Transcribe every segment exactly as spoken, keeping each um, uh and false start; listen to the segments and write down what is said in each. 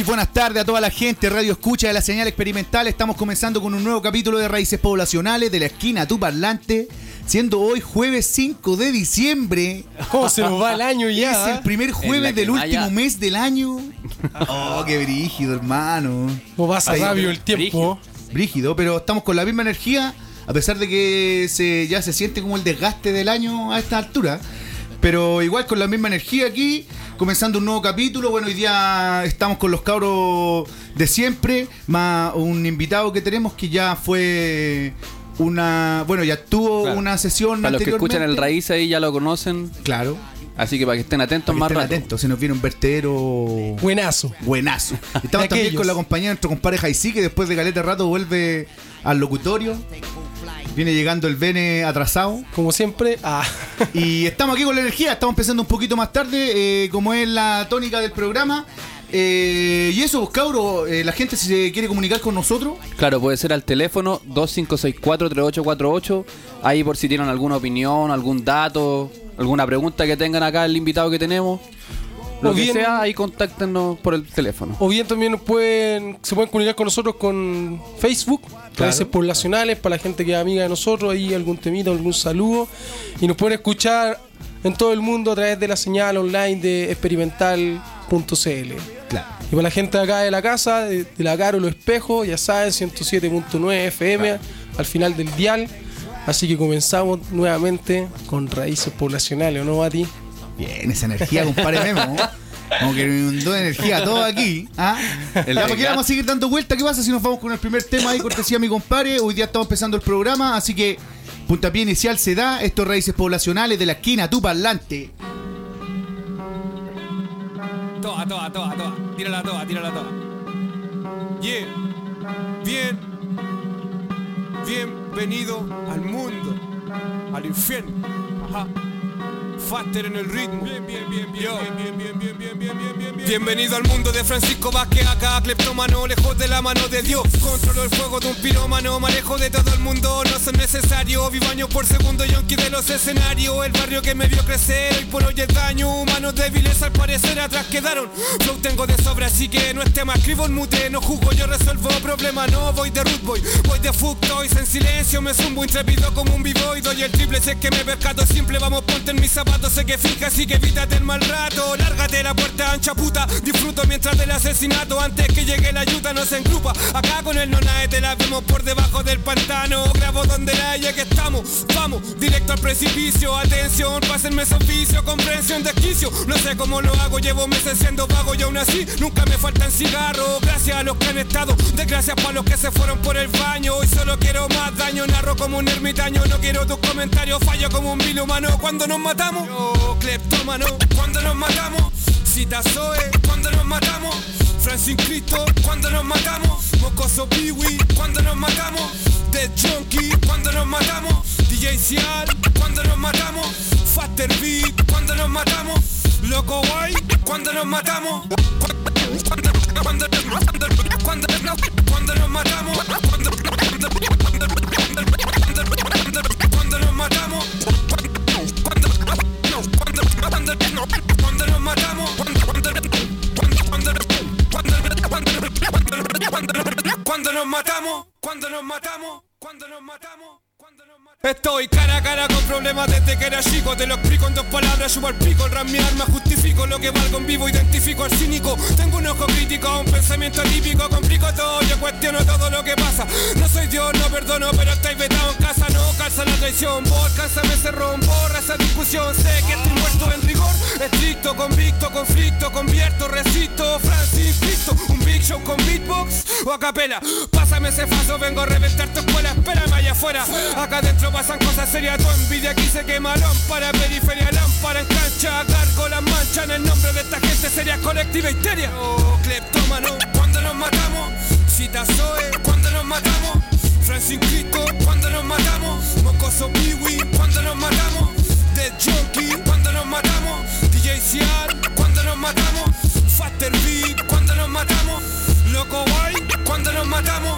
Muy buenas tardes a toda la gente, Radio Escucha de la Señal Experimental. Estamos comenzando con un nuevo capítulo de Raíces Poblacionales de la esquina Tu Parlante, siendo hoy jueves cinco de diciembre. ¿Cómo se nos va el año ya? Es el primer jueves del último mes del año. Oh, qué brígido, hermano. ¿Cómo pasa rápido el tiempo? Brígido. brígido, pero estamos con la misma energía, a pesar de que se, ya se siente como el desgaste del año a esta altura. Pero igual con la misma energía aquí, comenzando un nuevo capítulo. Bueno, hoy día estamos con los cabros de siempre, más un invitado que tenemos que ya fue una... Bueno, ya tuvo claro. una sesión para los que escuchan el Raíz ahí ya lo conocen. Claro. Así que para que estén atentos para que más estén rato. atentos, se nos viene un vertedero... Buenazo. Buenazo. Estamos también con la compañía de nuestro compadre Jaicí, que después de caleta rato vuelve al locutorio. Viene llegando el Bene atrasado. Como siempre. Ah. Y estamos aquí con la energía. Estamos empezando un poquito más tarde, eh, como es la tónica del programa. Eh, y eso, pues, cabros, eh, la gente si se quiere comunicar con nosotros. Claro, puede ser al teléfono dos cinco seis cuatro, tres ocho cuatro ocho. Ahí por si tienen alguna opinión, algún dato, alguna pregunta que tengan acá el invitado que tenemos. Lo o que bien, sea, ahí contáctenos por el teléfono. O bien también nos pueden, se pueden comunicar con nosotros con Facebook, Raíces claro. Poblacionales, para la gente que es amiga de nosotros, ahí algún temita, algún saludo. Y nos pueden escuchar en todo el mundo a través de la señal online de experimental punto c l. Claro. Y para la gente de acá de la casa, de, de la Caro, Los Espejos, ya saben, ciento siete punto nueve F M, claro. al final del dial. Así que comenzamos nuevamente con Raíces Poblacionales, ¿o no, Mati? Bien, esa energía, compadre Memo. Como que me inundó de energía todo aquí. ¿Ah? Ya, porque vamos a seguir dando vuelta. ¿Qué pasa si nos vamos con el primer tema ahí, cortesía a mi compadre? Hoy día estamos empezando el programa, así que puntapié inicial se da. Estos Raíces Poblacionales de la esquina Tu Parlante. Toa, toa, toa, toa. Tírala toa, tírala toa. Yeah. Bien. Bienvenido al mundo. Al infierno. Ajá. Faster en el ritmo. Bien, bien, bien, bien, bien, bien, bien, bien, bien, bien, bien, bien. Bienvenido al mundo de Francisco Vázquez, acá cleptómano, lejos de la mano de Dios. Controlo el fuego de un pirómano, manejo de todo el mundo, no son necesarios. Vivo años por segundo, yonki de los escenarios. El barrio que me vio crecer, hoy por hoy es daño. Humanos débiles al parecer atrás quedaron. Flow tengo de sobra, así que no es tema. Escribo en mute, no juzgo, yo resuelvo problemas. No voy de root boy, voy de fuck toys. En silencio me zumbo intrépido como un b-boy. Doy el triple, si es que me percato simple. Vamos, ponte en mis zapatos. Sé que fija, así que evítate el mal rato. Lárgate la puerta ancha, puta. Disfruto mientras del asesinato. Antes que llegue la ayuda no se engrupa. Acá con el nonae te la vemos por debajo del pantano. Grabo donde la haya que estamos. Vamos, directo al precipicio. Atención, pásenme esos vicios. Comprensión, desquicio. No sé cómo lo hago, llevo meses siendo vago y aún así nunca me faltan cigarros. Gracias a los que han estado, desgracias para los que se fueron por el baño. Hoy solo quiero más daño. Narro como un ermitaño. No quiero tus comentarios. Fallo como un vil humano. Cuando nos matamos cleptómano, cuando nos matamos. Cita Zoe, cuando nos matamos. Francis Cristo, cuando nos matamos. Mocoso Piwi, cuando nos matamos. Dead Junkie, cuando nos matamos. D J Cial, cuando nos matamos. Faster Beat, cuando nos matamos. Loco Guay, cuando nos matamos. Cuando, cuando, cuando, cuando, cuando nos matamos. Cuando, cuando, cuando nos matamos. Cuando, cuando nos matamos, cuando, cuando, cuando, cuando, cuando, cuando nos matamos, cuando nos matamos, cuando nos matamos. Estoy cara a cara con problemas desde que era chico. Te lo explico en dos palabras, chupa el pico. El rap mi arma, justifico lo que valgo en vivo. Identifico al cínico, tengo un ojo crítico. Un pensamiento típico, complico todo. Yo cuestiono todo lo que pasa. No soy Dios, no perdono, pero estáis vetado en casa. No calza la traición, vos cálzame ese ron. Borra esa discusión, sé que estoy muerto en rigor. Estricto, convicto, conflicto, convierto, resisto. Francis Cristo, un big show con beatbox o a capela. Pásame ese faso, vengo a reventar tu escuela. Espérame allá afuera, acá dentro pasan cosas serias, tu envidia aquí se quema. Lámpara, periferia, lámpara en cancha. Cargo las manchas en el nombre de esta gente seria, colectiva histeria. Oh, cleptómano, cuando nos matamos. Cita Zoe, cuando nos matamos. Francis Cristo, cuando nos matamos. Mocoso Piwi, cuando nos matamos. Dead Junkie, cuando nos matamos. D J Cial, cuando nos matamos. Faster Beat, cuando nos matamos. Loco Guay, cuando nos matamos.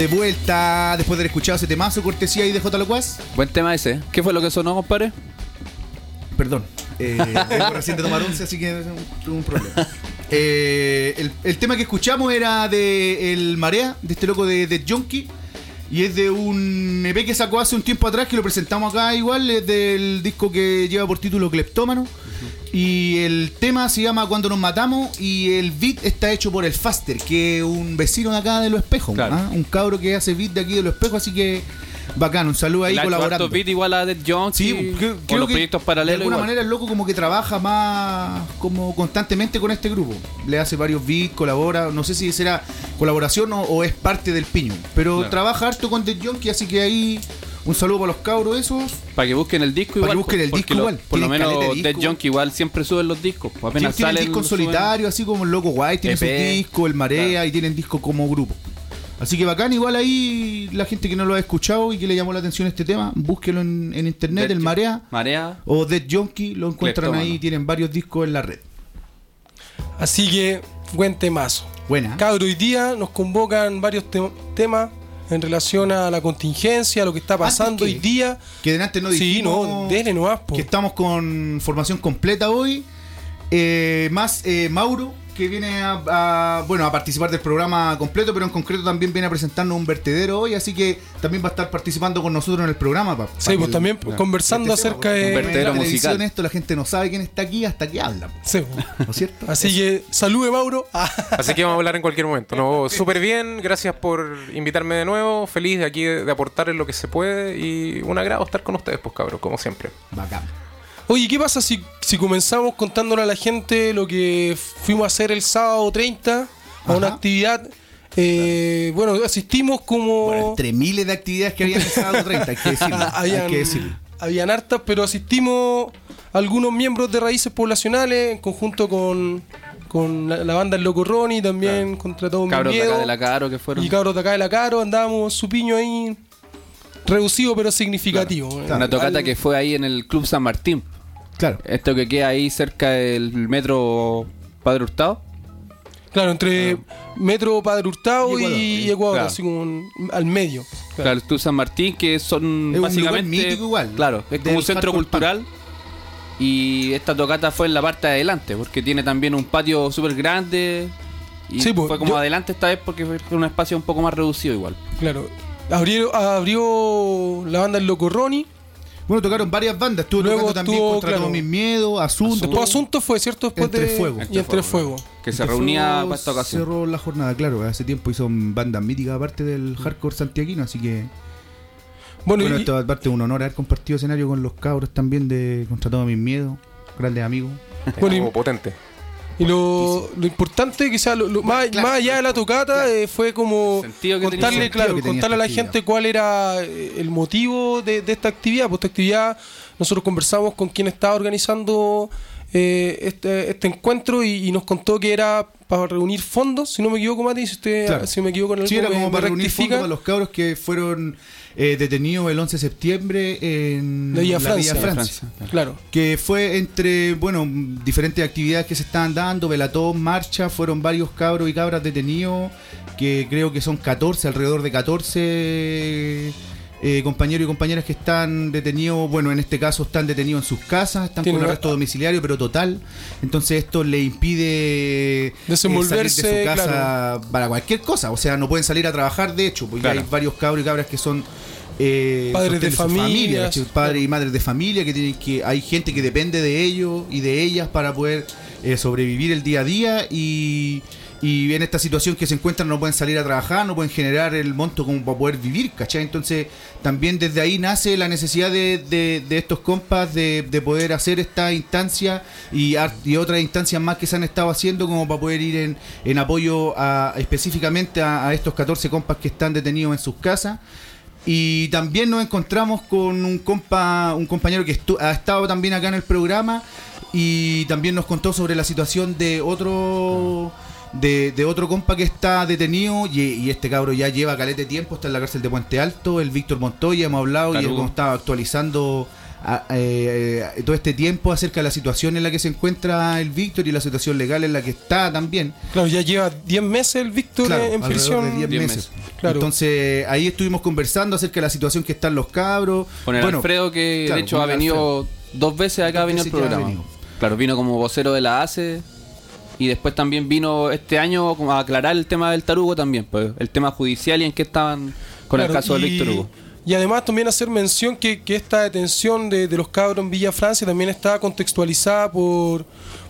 de vuelta después de haber escuchado ese temazo, cortesía ahí de J. Locuaz. Buen tema ese. ¿Qué fue lo que sonó, compadre? Perdón, eh, vengo recién de tomar once, así que tuve un problema. Eh, el, el tema que escuchamos era de El Marea, de este loco de, de Junkie. Y es de un E P que sacó hace un tiempo atrás, que lo presentamos acá igual. Es del disco que lleva por título Cleptómano. Uh-huh. Y el tema se llama Cuando nos matamos. Y el beat está hecho por el Faster, que es un vecino de acá de Los Espejos, claro. ¿Ah? Un cabro que hace beat de aquí de Los Espejos, así que bacán, un saludo ahí colaborando. Beat igual a Dead Jones, sí, que, con los proyectos paralelos. De alguna igual. manera el loco como que trabaja más como constantemente con este grupo. Le hace varios beats, colabora, no sé si será colaboración o, o es parte del Piño, pero claro. Trabaja harto con Dead Jones, así que ahí un saludo para los cabros esos. Para que busquen el disco igual. Para que busquen el disco lo, igual. Por lo menos Dead Jones igual siempre suben los discos. Apenas sí, tienen salen, discos solitarios, así como el Loco White tiene sus discos, el Marea, claro. Y tienen discos como grupo. Así que bacán, igual ahí la gente que no lo ha escuchado y que le llamó la atención este tema, búsquelo en, en internet, Dead el Marea, Marea o Dead Junkie, lo encuentran Cleptómano. Ahí, tienen varios discos en la red. Así que, buen temazo. Buena. Cabro, hoy día nos convocan varios te- temas en relación a la contingencia, a lo que está pasando hoy día. Que delante no dijimos. Sí, no, dele nomás, po. Que estamos con formación completa hoy. Eh, más eh, Mauro, que viene a, a, bueno, a participar del programa completo, pero en concreto también viene a presentarnos un vertedero hoy, así que también va a estar participando con nosotros en el programa. Pa, sí, pues el, también la, conversando este acerca de... Un vertedero musical. Esto la gente no sabe quién está aquí hasta que habla. Sí, ¿no es cierto? Así Eso. Que salude, Mauro. Así que vamos a hablar en cualquier momento. No, súper bien, gracias por invitarme de nuevo. Feliz de aquí de, de aportar en lo que se puede y un agrado estar con ustedes, pues cabros, como siempre. Bacán. Oye, ¿qué pasa si, si comenzamos contándole a la gente lo que fuimos a hacer el sábado treinta? A Ajá. Una actividad. Eh, bueno, asistimos como... Bueno, entre miles de actividades que había en el sábado treinta, hay que decirlo. habían, hay que decirlo. Habían hartas, pero asistimos algunos miembros de Raíces Poblacionales en conjunto con... Con la, la banda El Loco Ronnie, también claro. Contra Todo Mi Miedo. Cabros de acá de la Caro que fueron. Y cabros de acá de la Caro, andábamos su piño ahí... Reducido pero significativo. Claro. Claro. Una tocata Al... que fue ahí en el Club San Martín. Claro. Esto que queda ahí cerca del metro Padre Hurtado. Claro, entre ah. metro Padre Hurtado y Ecuador, y Ecuador claro. Así como un, al medio. Claro. Claro, el Club San Martín, que son es básicamente. Un lugar mítico igual. Claro, es como un centro cultural. Park. Y esta tocata fue en la parte de adelante, porque tiene también un patio súper grande. Y sí, pues, fue como yo... adelante esta vez porque fue un espacio un poco más reducido igual. Claro. Abrió, abrió la banda El Loco Ronnie. Bueno, tocaron varias bandas. Estuvo Luego tocando también estuvo, Contra claro, Todo Mi Miedo, Asunto. Después Asunto fue, ¿cierto? Después Entre de... Fuego. Y Entre Fuego. Fuego. Que se reunía para esta ocasión. Cerró la jornada, claro. Hace tiempo hizo bandas míticas aparte del hardcore santiaguino, así que... Bueno, bueno y... esto aparte un honor haber compartido escenario con los cabros también de Contra Todo Mi Miedo. Grandes amigos. Bueno, y... potente. Y lo, lo importante, quizás, lo, lo, más, claro, más allá de la tocata, claro. eh, fue como contarle, claro, contarle a la gente cuál era el motivo de, de esta actividad. Pues esta actividad, nosotros conversamos con quien estaba organizando eh, este, este encuentro y, y nos contó que era para reunir fondos, si no me equivoco, Mati, si, usted, claro. si me equivoco en el sí, era como para reunir fondos para los cabros que fueron eh, detenidos el once de septiembre en la Villa la Francia, Villa Francia. Francia. Claro. Que fue entre, bueno, diferentes actividades que se estaban dando, velatón, marcha, fueron varios cabros y cabras detenidos, que creo que son catorce, alrededor de catorce... Eh, compañeros y compañeras que están detenidos, bueno, en este caso están detenidos en sus casas, están con arresto domiciliario, pero total. Entonces esto le impide desenvolverse eh, salir de su casa, claro, para cualquier cosa. O sea, no pueden salir a trabajar, de hecho, porque claro, hay varios cabros y cabras que son eh, padres de familia, padres claro. y madres de familia, que tienen que hay gente que depende de ellos y de ellas para poder eh, sobrevivir el día a día y Y en esta situación que se encuentran no pueden salir a trabajar, no pueden generar el monto como para poder vivir, ¿cachai? Entonces también desde ahí nace la necesidad de, de, de estos compas de, de poder hacer esta instancia y, y otras instancias más que se han estado haciendo como para poder ir en, en apoyo a, específicamente a, a estos catorce compas que están detenidos en sus casas. Y también nos encontramos con un compa, un compañero que estu- ha estado también acá en el programa y también nos contó sobre la situación de otro... De, de otro compa que está detenido y, y este cabro ya lleva calete tiempo, está en la cárcel de Puente Alto, el Víctor Montoya, hemos hablado Carudo. Y hemos estado actualizando a, eh, eh, todo este tiempo acerca de la situación en la que se encuentra el Víctor y la situación legal en la que está también. Claro, ya lleva diez meses el Víctor Claro, en prisión. de diez diez meses. meses. Claro. Entonces ahí estuvimos conversando acerca de la situación que están los cabros. Con el Bueno, Alfredo, que claro, de hecho con ha el venido Alfredo. dos veces acá, ha Dos venido al veces ya ha programa. venido. Claro, vino como vocero de la A C E y después también vino este año como a aclarar el tema del tarugo también, pues el tema judicial y en qué estaban con Claro, el caso y, del Víctor Hugo. Y además también hacer mención que, que esta detención de, de los cabros en Villa Francia también está contextualizada por,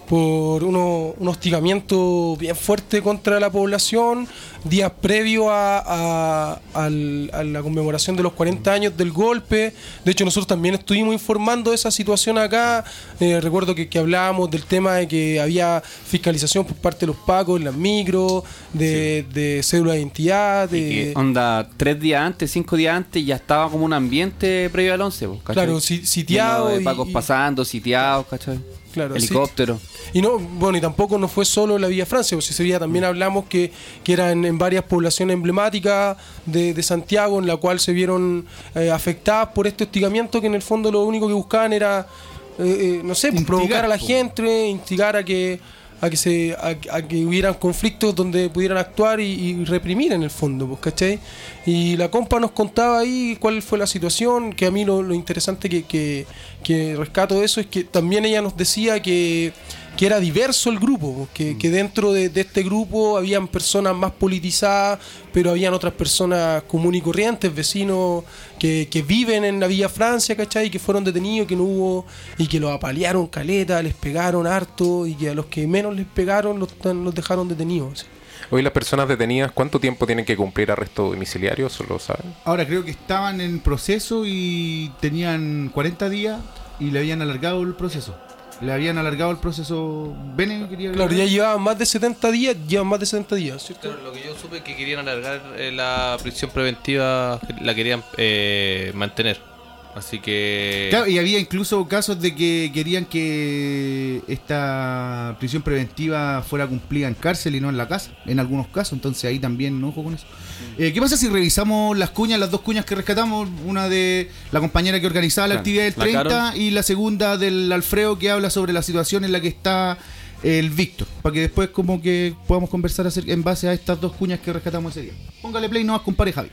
por uno, un hostigamiento bien fuerte contra la población días previos a, a, al- a la conmemoración de los cuarenta años del golpe. De hecho, nosotros también estuvimos informando de esa situación acá. Eh, recuerdo que, que hablábamos del tema de que había fiscalización por parte de los pacos en las micros, de, de cédula de identidad, Y de... que onda, tres días antes, cinco días antes, ya estaba como un ambiente previo al once, pues, ¿cachai? Claro, si- sitiado Lleno de y- pacos y- pasando, sitiados, ¿cachai? Claro, sí. Helicóptero. Y no, bueno, y tampoco no fue solo la Villa Francia, pues ese día también hablamos que, que era en, en varias poblaciones emblemáticas de, de Santiago, en la cual se vieron eh, afectadas por este hostigamiento, que en el fondo lo único que buscaban era, eh, eh, no sé, pues, Instigar, provocar a la po. gente, instigar a que a que se a, a que hubieran conflictos donde pudieran actuar y, y reprimir en el fondo, pues, ¿cachai? Y la compa nos contaba ahí cuál fue la situación, que a mí lo, lo interesante que, que, que rescato de eso es que también ella nos decía que, que era diverso el grupo, que, que dentro de, de este grupo habían personas más politizadas, pero habían otras personas comunes y corrientes, vecinos que, que viven en la Villa Francia, ¿cachai? Que fueron detenidos, que no hubo, y que los apalearon caleta, les pegaron harto, y que a los que menos les pegaron los, los dejaron detenidos. ¿sí? Hoy las personas detenidas, ¿cuánto tiempo tienen que cumplir arresto domiciliario? ¿Eso lo saben? Ahora creo que estaban en proceso y tenían cuarenta días y le habían alargado el proceso. Le habían alargado el proceso. Bene quería Claro, agregar. ya llevaban más de setenta días, llevan más de setenta días, ¿cierto? Claro, lo que yo supe es que querían alargar eh, la prisión preventiva, la querían eh, mantener. Así que... Claro, y había incluso casos de que querían que esta prisión preventiva fuera cumplida en cárcel y no en la casa, en algunos casos, entonces ahí también no ojo con eso. Eh, ¿Qué pasa si revisamos las cuñas, las dos cuñas que rescatamos? Una de la compañera que organizaba la Claro, actividad del la treinta Carol. y la segunda del Alfredo, que habla sobre la situación en la que está el Víctor, para que después como que podamos conversar acerca- en base a estas dos cuñas que rescatamos ese día. Póngale play, no más compare, Javi.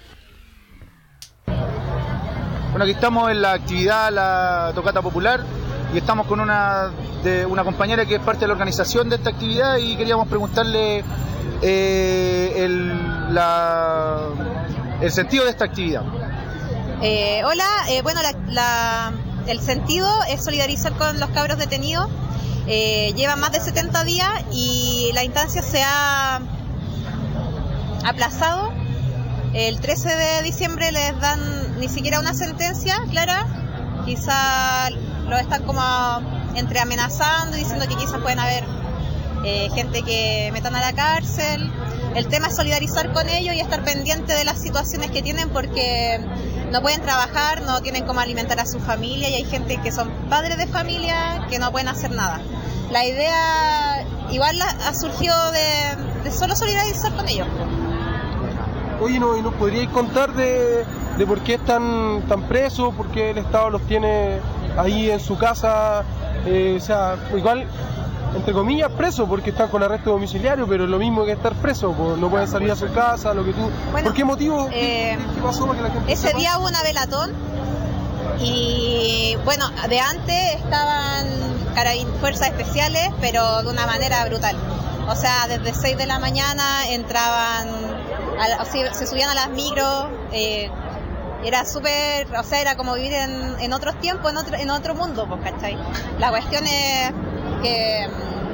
Bueno, aquí estamos en la actividad, la tocata popular, y estamos con una de una compañera que es parte de la organización de esta actividad y queríamos preguntarle eh, el, la- el sentido de esta actividad. Eh, hola, eh, bueno, la- la- el sentido es solidarizar con los cabros detenidos. Eh, llevan más de setenta días y la instancia se ha aplazado. El trece de diciembre les dan ni siquiera una sentencia clara, quizá lo están como entre amenazando y diciendo que quizás pueden haber eh, gente que metan a la cárcel. El tema es solidarizar con ellos y estar pendiente de las situaciones que tienen porque no pueden trabajar, no tienen cómo alimentar a su familia y hay gente que son padres de familia que no pueden hacer nada. La idea igual la- ha surgido de, de solo solidarizar con ellos. Oye, ¿no, ¿y nos podríais contar de, de por qué están tan presos? ¿Por qué el Estado los tiene ahí en su casa? Eh, o sea, igual, entre comillas, presos, porque están con arresto domiciliario, pero es lo mismo que estar presos, pues, no pueden salir a su casa, lo que tú... Bueno, ¿Por qué motivo? eh, ¿Qué, qué pasó para que la gente Ese sepa? día hubo una velatón y bueno, de antes estaban carabin- fuerzas especiales, pero de una manera brutal. O sea, desde seis de la mañana entraban, a la- o sea, se subían a las micros, eh, era súper, o sea, era como vivir en, en otros tiempos, en otro, en otro mundo, pues, ¿cachai? La cuestión es que...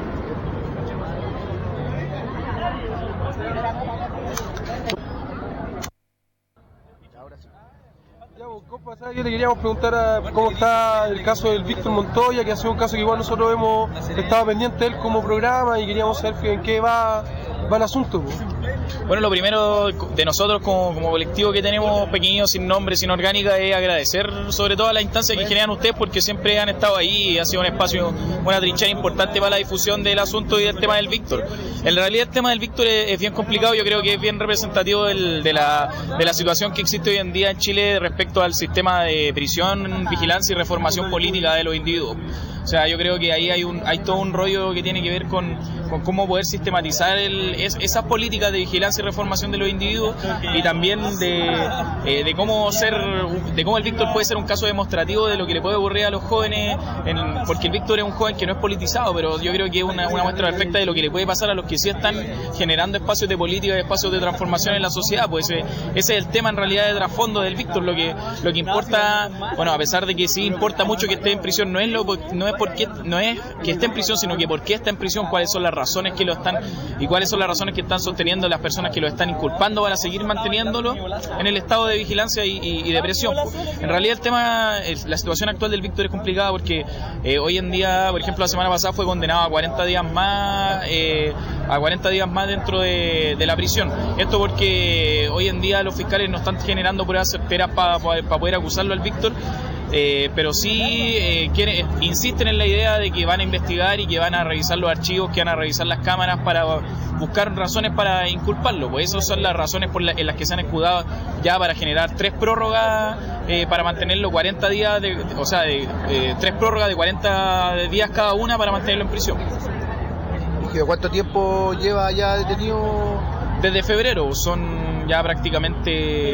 Ya, pues, compa, ¿sabes? Yo le queríamos preguntar a cómo está el caso del Víctor Montoya, que ha sido un caso que igual nosotros hemos estado pendientes de él como programa y queríamos saber que- en qué va, va el asunto, pues. Bueno, lo primero de nosotros como, como colectivo que tenemos pequeño, sin nombre, sin orgánica, es agradecer sobre todo a la instancia que generan ustedes, porque siempre han estado ahí y ha sido un espacio, una trinchera importante para la difusión del asunto y del tema del Víctor. En realidad el tema del Víctor es, es bien complicado, yo creo que es bien representativo del, de, la, de la situación que existe hoy en día en Chile respecto al sistema de prisión, vigilancia y reformación política de los individuos. O sea, yo creo que ahí hay un hay todo un rollo que tiene que ver con, con cómo poder sistematizar el, es, esas políticas de vigilancia y reformación de los individuos, y también de, eh, de cómo ser de cómo el Víctor puede ser un caso demostrativo de lo que le puede ocurrir a los jóvenes, en, porque el Víctor es un joven que no es politizado, pero yo creo que es una, una muestra perfecta de lo que le puede pasar a los que sí están generando espacios de política y espacios de transformación en la sociedad. Pues ese, ese es el tema en realidad de trasfondo del Víctor. Lo que lo que importa, bueno, a pesar de que sí importa mucho que esté en prisión, no es lo no es porque no es que esté en prisión, sino que por qué está en prisión, cuáles son las razones que lo están y cuáles son las razones que están sosteniendo las personas que lo están inculpando para seguir manteniéndolo en el estado de vigilancia y, y, y de presión. En realidad el tema, la situación actual del Víctor es complicada porque eh, hoy en día, por ejemplo, la semana pasada fue condenado a cuarenta días más, eh, a cuarenta días más dentro de, de la prisión. Esto porque hoy en día los fiscales no están generando pruebas certeras para pa, pa poder acusarlo al Víctor. Eh, pero sí eh, quieren, insisten en la idea de que van a investigar y que van a revisar los archivos, que van a revisar las cámaras para buscar razones para inculparlo. Pues esas son las razones por la, en las que se han escudado ya para generar tres prórrogas eh, para mantenerlo cuarenta días, de, o sea, de, eh, tres prórrogas de cuarenta días cada una para mantenerlo en prisión. ¿Y cuánto tiempo lleva ya detenido? Desde febrero, son ya prácticamente,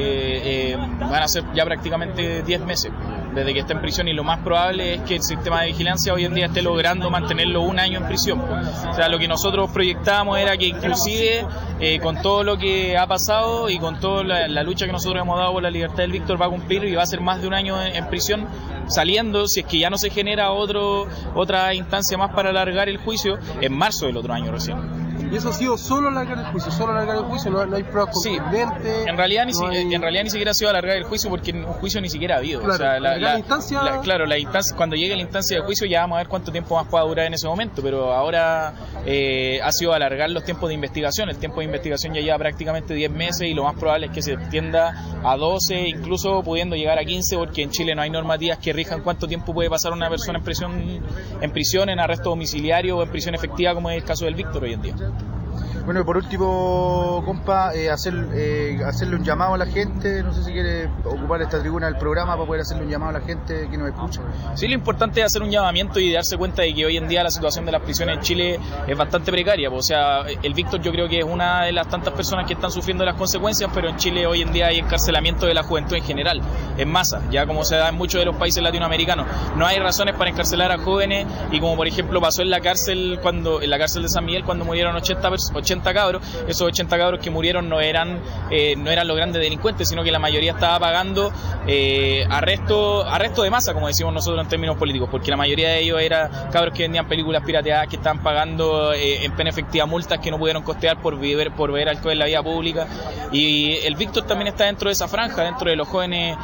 eh, van a ser ya prácticamente diez meses desde que está en prisión, y lo más probable es que el sistema de vigilancia hoy en día esté logrando mantenerlo un año en prisión. O sea, lo que nosotros proyectábamos era que inclusive eh, con todo lo que ha pasado y con toda la, la lucha que nosotros hemos dado por la libertad del Víctor, va a cumplir y va a ser más de un año en, en prisión, saliendo, si es que ya no se genera otro otra instancia más para alargar el juicio, en marzo del otro año recién. Y eso ha sido solo alargar el juicio, solo alargar el juicio, no, no hay pruebas contundentes. Sí, en realidad, ni no si, hay... en realidad ni siquiera ha sido alargar el juicio, porque un juicio ni siquiera ha habido. Claro, o sea, la, la, la instancia... la, claro, la instancia, cuando llegue la instancia de juicio ya vamos a ver cuánto tiempo más pueda durar en ese momento, pero ahora eh, ha sido alargar los tiempos de investigación. El tiempo de investigación ya lleva prácticamente diez meses y lo más probable es que se extienda a doce, incluso pudiendo llegar a quince, porque en Chile no hay normativas que rijan cuánto tiempo puede pasar una persona en prisión, en prisión, en arresto domiciliario o en prisión efectiva, como es el caso del Víctor hoy en día. Bueno, y por último, compa, eh, hacer, eh, hacerle un llamado a la gente. No sé si quiere ocupar esta tribuna del programa para poder hacerle un llamado a la gente que nos escucha. Sí, lo importante es hacer un llamamiento y darse cuenta de que hoy en día la situación de las prisiones en Chile es bastante precaria. O sea, el Víctor yo creo que es una de las tantas personas que están sufriendo las consecuencias, pero en Chile hoy en día hay encarcelamiento de la juventud en general, en masa, ya como se da en muchos de los países latinoamericanos. No hay razones para encarcelar a jóvenes, y como por ejemplo pasó en la cárcel cuando en la cárcel de San Miguel cuando murieron ochenta, ochenta cabros. Esos ochenta cabros que murieron no eran eh, no eran los grandes delincuentes, sino que la mayoría estaba pagando eh, arresto arresto de masa, como decimos nosotros en términos políticos, porque la mayoría de ellos eran cabros que vendían películas pirateadas, que estaban pagando eh, en pena efectiva multas que no pudieron costear por beber, por beber alcohol en la vía pública. Y el Víctor también está dentro de esa franja, dentro de los jóvenes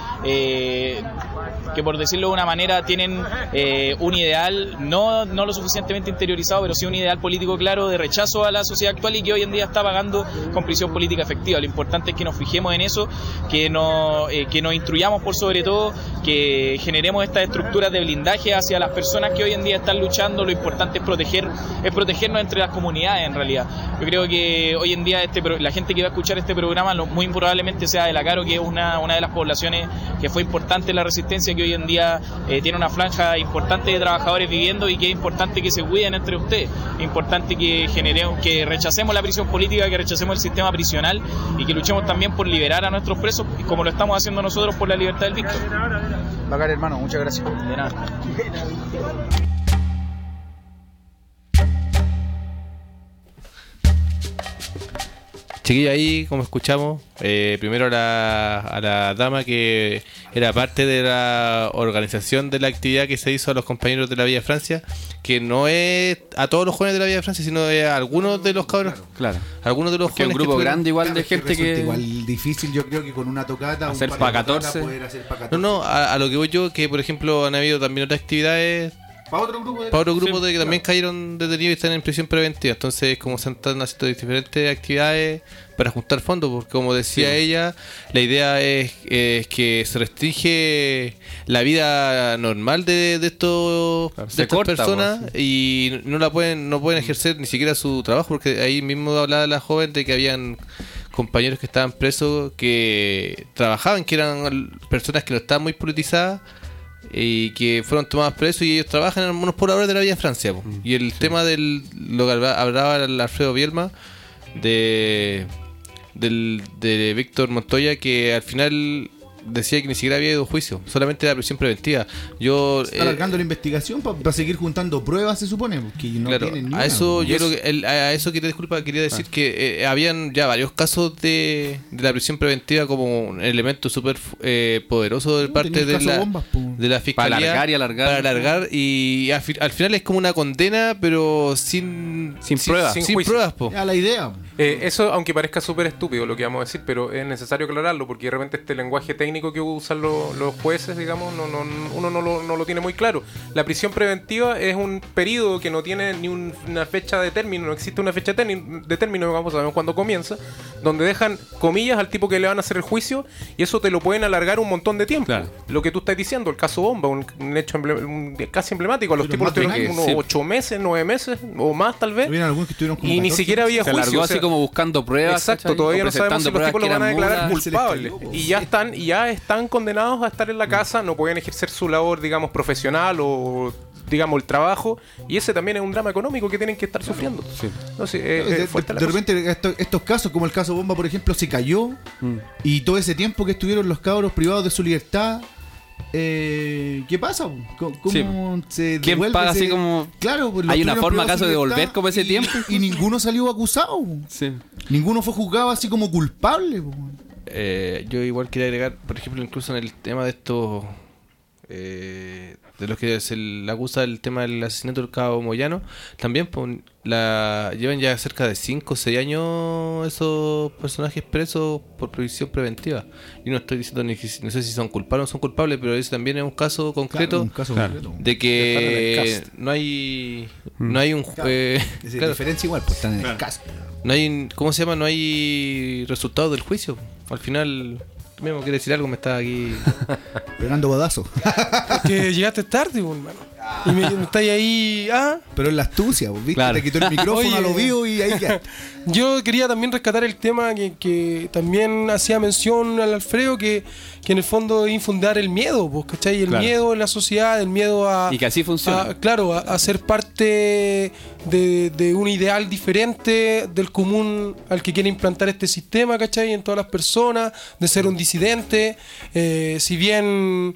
eh, que, por decirlo de una manera, tienen eh, un ideal no, no lo suficientemente interiorizado, pero sí un ideal político claro de rechazo a la sociedad actual, y que hoy en día está pagando con prisión política efectiva. Lo importante es que nos fijemos en eso, que, no, eh, que nos instruyamos por sobre todo, que generemos estas estructuras de blindaje hacia las personas que hoy en día están luchando. Lo importante es proteger es protegernos entre las comunidades, en realidad. Yo creo que hoy en día este la gente que va a escuchar este programa lo, muy probablemente sea de La Caro, que es una, una de las poblaciones que fue importante en la resistencia, que hoy en día eh, tiene una franja importante de trabajadores viviendo, y que es importante que se cuiden entre ustedes. Es importante que generemos, que rechacemos la prisión política, que rechacemos el sistema prisional, y que luchemos también por liberar a nuestros presos, como lo estamos haciendo nosotros por la libertad del Víctor. Bacán, hermano, muchas gracias. De nada. Chiquillo, ahí como escuchamos, eh, primero a la, a la dama que era parte de la organización de la actividad que se hizo a los compañeros de la Villa de Francia, que no es a todos los jóvenes de la Villa de Francia, sino a algunos de los cabros, claro, algunos de los que jóvenes un grupo que grande igual claro, de gente que, que igual difícil, yo creo que con una tocata hacer un pa' catorce. Poder hacer pa' no, catorce. no, a, a lo que voy yo, que por ejemplo han habido también otras actividades Para otro grupo de, para otro grupo Sí, de que también cayeron detenidos y están en prisión preventiva. Entonces, como se están haciendo diferentes actividades para juntar fondos, porque como decía ella, la idea es, es que se restringe la vida normal de, de estos Claro, de se estas corta, personas pues, y no la pueden no pueden ejercer ni siquiera su trabajo, porque ahí mismo hablaba la joven de que habían compañeros que estaban presos que trabajaban, que eran personas que no estaban muy politizadas y que fueron tomados presos y ellos trabajan en unos pobladores de la Villa Francia, po. Y el tema del lo que habla- hablaba el Alfredo Bielma de del de Víctor Montoya, que al final decía que ni siquiera había ido a juicio, solamente la prisión preventiva. Yo Está eh, alargando la investigación para seguir juntando pruebas, se supone, porque no claro, tienen ni a una, eso po. yo creo que el- a eso quería disculpa quería decir que eh, habían ya varios casos de, de la prisión preventiva como un elemento súper eh, poderoso de No, parte tenía el de caso la bombas, po. de la fiscalía Para alargar y alargar. para alargar y al, fi- al final es como una condena pero sin Sin pruebas. sin, Sin juicio. pruebas, po. Ya la idea. Eh, eso, aunque parezca súper estúpido lo que vamos a decir, pero es necesario aclararlo porque de repente este lenguaje técnico que usan los, los jueces, digamos, no, no, uno no lo, no lo tiene muy claro. La prisión preventiva es un periodo que no tiene ni un- una fecha de término, no existe una fecha termi- de término, digamos, sabemos cuándo comienza, donde dejan comillas al tipo que le van a hacer el juicio y eso te lo pueden alargar un montón de tiempo. Claro. Lo que tú estás diciendo, el caso Bomba, un, un hecho emble- un- casi emblemático, a los Pero tipos más de un tuvieron año. unos Sí. ocho meses, nueve meses o más tal vez. Hubieron algunos que estuvieron como Y ni catorce. siquiera había Se juicio. alargó o sea, así como buscando pruebas. Exacto, ¿cachai? todavía O no sabemos si presentando los tipos lo pruebas van a que eran declarar mulas. Se les culpables. cayó, Y ya están, y ya están condenados a estar en la casa, no pueden ejercer su labor, digamos, profesional o digamos el trabajo, y ese también es un drama económico que tienen que estar sufriendo. No sé, eh, de, eh, fuerte de la cosa. repente estos, estos casos, como el caso Bomba, por ejemplo, se cayó y todo ese tiempo que estuvieron los cabros privados de su libertad, eh, ¿qué pasa? ¿Cómo, cómo se ¿Quién devuelve paga ese- así como- Claro, pues, los ¿Hay una tuvieron forma privados acaso su de libertad devolver como ese y- tiempo? Y ninguno salió acusado. Sí. Ninguno fue juzgado así como culpable. po. Eh, yo igual quería agregar, por ejemplo, incluso en el tema de estos eh, de los que se le acusa el tema del asesinato del cabo Moyano, también pues, la llevan ya cerca de cinco o seis años esos personajes presos por previsión preventiva. Y no estoy diciendo ni si- no sé si son culpables o no son culpables, pero ese también es un caso concreto Claro, un caso concreto. de que no hay no hay un eh, Es claro, diferencia igual, pues están en el caso. no hay ¿cómo se llama? No hay resultados del juicio. Al final mismo quiere decir algo, me está aquí. Pegando bodazo. Que llegaste tarde, pues, hermano. Y me, me estáis ahí. Ah, Pero es la astucia, pues, ¿viste? Claro. Te quitó el micrófono Oye. a lo vivo y ahí ya. yo quería también rescatar el tema que, que también hacía mención al Alfredo, que, que en el fondo es infundar el miedo, pues, ¿cachai? El Claro. miedo en la sociedad, el miedo a. Y que así funciona. a- claro, a, a ser parte de, de un ideal diferente del común al que quiere implantar este sistema, ¿cachai? En todas las personas, de ser un disidente. Eh, si bien.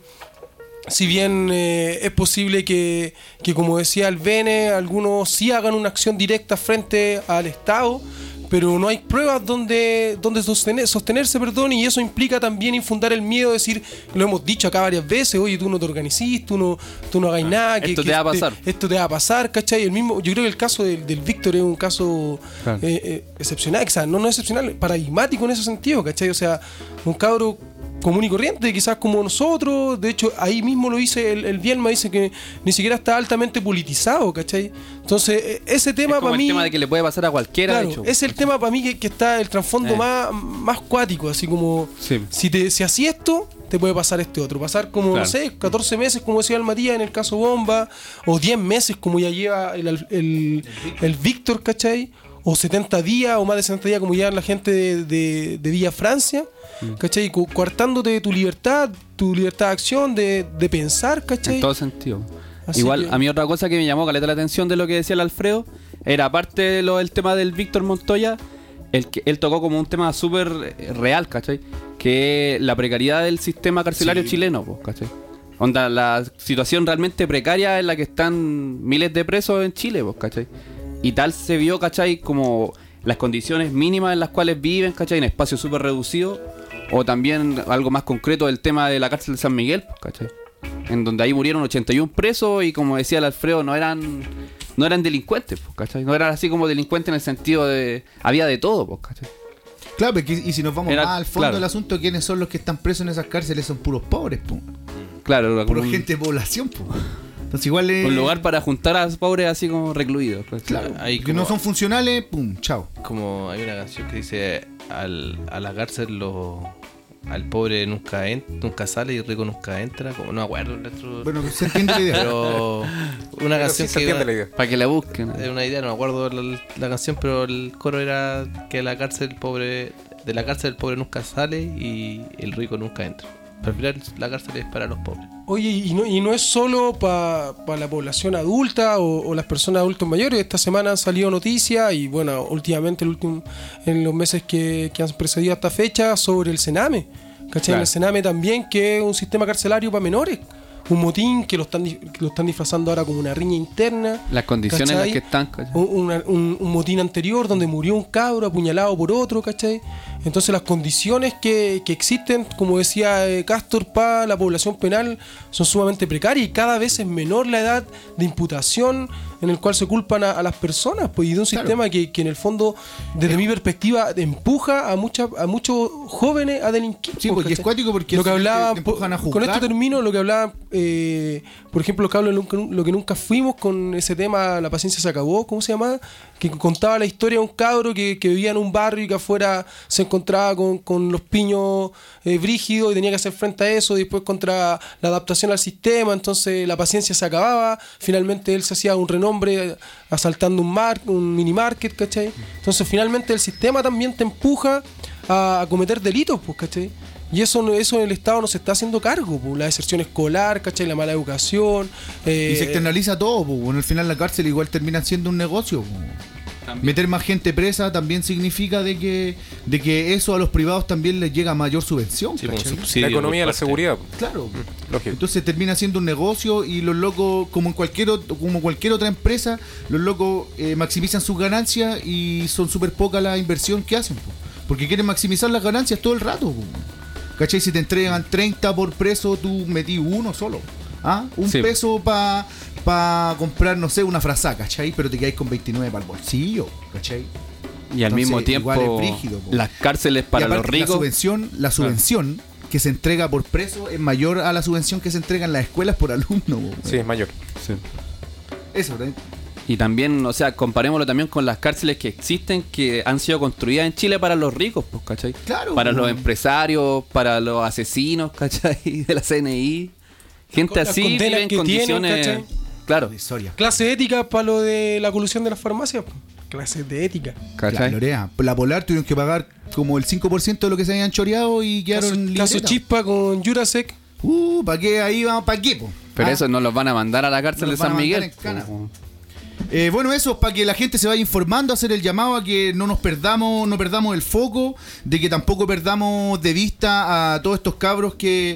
Si bien eh, es posible que, que, como decía el Bene, algunos sí hagan una acción directa frente al Estado, pero no hay pruebas donde, donde sostener, sostenerse, perdón, y eso implica también infundar el miedo, decir, lo hemos dicho acá varias veces, oye, tú no te organizís, tú no, tú no hagas nada, que, esto que te va a pasar. esto te va a pasar, ¿cachai? El mismo, yo creo que el caso del, del Víctor es un caso Claro. eh, eh, excepcional, o sea, no, no excepcional, paradigmático en ese sentido, ¿cachai? O sea, un cabro común y corriente, quizás como nosotros. De hecho, ahí mismo lo dice el, el Bielma, dice que ni siquiera está altamente politizado, ¿cachai? Entonces, eh, ese tema Es como para el mí. tema de que le puede pasar a cualquiera, Claro, de hecho. es el tema para mí que, que está el trasfondo Eh. más, más cuático, así como Sí. si te si así esto, te puede pasar este otro. Pasar como, Claro. no sé, catorce meses, como decía el Matías en el caso Bomba, o diez meses, como ya lleva el, el, el, el Víctor, ¿cachai? O setenta días, o más de setenta días, como llevan la gente de, de, de Villa Francia, ¿cachai? Cu- Coartándote de tu libertad, tu libertad de acción, de, de pensar, ¿cachai? En todo sentido. Así Igual, que- a mí otra cosa que me llamó caleta la atención de lo que decía el Alfredo, era aparte de lo del tema del Víctor Montoya, el que él tocó como un tema súper eh, real, ¿cachai? Que es la precariedad del sistema carcelario Sí. chileno, pues, ¿cachai? Onda, la situación realmente precaria en la que están miles de presos en Chile, pues, ¿cachai? Y tal se vio, ¿cachai? Como las condiciones mínimas en las cuales viven, ¿cachai? En espacios súper reducidos. O también algo más concreto del tema de la cárcel de San Miguel, ¿cachai? En donde ahí murieron ochenta y uno presos y, como decía el Alfredo, no eran no eran delincuentes, pues, ¿cachai? No eran así como delincuentes en el sentido de... Había de todo, pues, ¿cachai? Claro, porque, y si nos vamos Era- más al fondo claro. del asunto, ¿quiénes son los que están presos en esas cárceles? Son puros pobres, po. Claro, era como Pura un- gente de población, po. Entonces igual es... Un lugar para juntar a los pobres así como recluidos. Pues. Claro, Ahí que como- no son funcionales, pum, chao. Como hay una canción que dice al, a la cárcel lo, al pobre nunca en- nunca sale y el rico nunca entra, como no me acuerdo el otro- Bueno, se entiende la idea. pero una Pero canción sí se que entiende la idea. Para que la busquen. es una idea, no me acuerdo la, la canción, pero el coro era que la cárcel el pobre de la cárcel el pobre nunca sale y el rico nunca entra. Pero al final la cárcel es para los pobres. Oye, y no, y no es solo para la población adulta o, o las personas adultos mayores. Esta semana han salido noticias y bueno, últimamente el último, en los meses que, que han precedido a esta fecha sobre el Sename. ¿Cachai? Claro. El Sename también, que es un sistema carcelario para menores. Un motín que lo están, di- que lo están disfrazando ahora como una riña interna. Las condiciones en las ¿cachai? que están. ¿cachai? Un, una- un- un motín anterior donde murió un cabro apuñalado por otro, ¿cachai? Entonces las condiciones que, que existen, como decía eh, Castor, para la población penal son sumamente precarias y cada vez es menor la edad de imputación en el cual se culpan a, a las personas, pues, y de un Claro. sistema que, que en el fondo, desde mi perspectiva, empuja a, mucha, a muchos jóvenes a delinquir. Sí, pues, porque es ¿cachai? cuático porque lo que eso hablaba, te empujan a con juzgar. esto termino, lo que hablaba, eh, por ejemplo, lo que, hablo de nunca- lo que nunca fuimos con ese tema, La paciencia se acabó, ¿cómo se llamaba? Que contaba la historia de un cabro que, que vivía en un barrio y que afuera se encontraba con, con los piños eh, brígidos y tenía que hacer frente a eso, y después contra la adaptación al sistema, entonces la paciencia se acababa, finalmente él se hacía un renombre asaltando un mar, un mini market, ¿cachai? Entonces finalmente el sistema también te empuja a, a cometer delitos, pues, ¿cachai? Y eso, no- eso el Estado no se está haciendo cargo, pues, la deserción escolar, ¿cachai? La mala educación. eh, Y se externaliza todo, pues. Bueno, al final la cárcel igual termina siendo un negocio, pues. Meter más gente presa también significa de que de que eso a los privados también les llega mayor subvención. Sí, ¿cachai? un subsidio La economía de por la parte. seguridad. Claro. Lógico. Entonces termina siendo un negocio y los locos, como en cualquier ot- como cualquier otra empresa, los locos eh, maximizan sus ganancias y son súper poca la inversión que hacen, po. Porque quieren maximizar las ganancias todo el rato, po. ¿Cachai? Si te entregan treinta por preso, tú metí uno solo. ¿Ah? Un Sí. peso para pa comprar, no sé, una frazaca, ¿cachai? Pero te quedáis con veintinueve para el bolsillo, ¿cachai? Y al Entonces, mismo igual tiempo, es brígido, po. las cárceles para Y los aparte, ricos. La subvención, la subvención que se entrega por preso es mayor a la subvención que se entrega en las escuelas por alumno, po. Sí, es mayor. Sí. Eso, ¿verdad? Y también, o sea, comparémoslo también con las cárceles que existen, que han sido construidas en Chile para los ricos, pues, ¿cachai? Claro, Para pues. los empresarios, para los asesinos, ¿cachai? De la C N I. Gente Las así condenas vive en que tienen, condiciones... ¿cachai? Claro, La historia. Clase ética para lo de la colusión de las farmacias. pues. Clases de ética. La ¿cachai? Lorea. La Polar tuvieron que pagar como el cinco por ciento de lo que se habían choreado y Caso, quedaron caso libretas. Chispa con Jurasek. Uh, ¿para qué ahí vamos? ¿Para qué, po? Pero Ah. eso no los van a mandar a la cárcel Nos de van San a mandar Miguel. en cana. po. Eh, bueno, eso, para que la gente se vaya informando, hacer el llamado a que no nos perdamos, no perdamos el foco, de que tampoco perdamos de vista a todos estos cabros que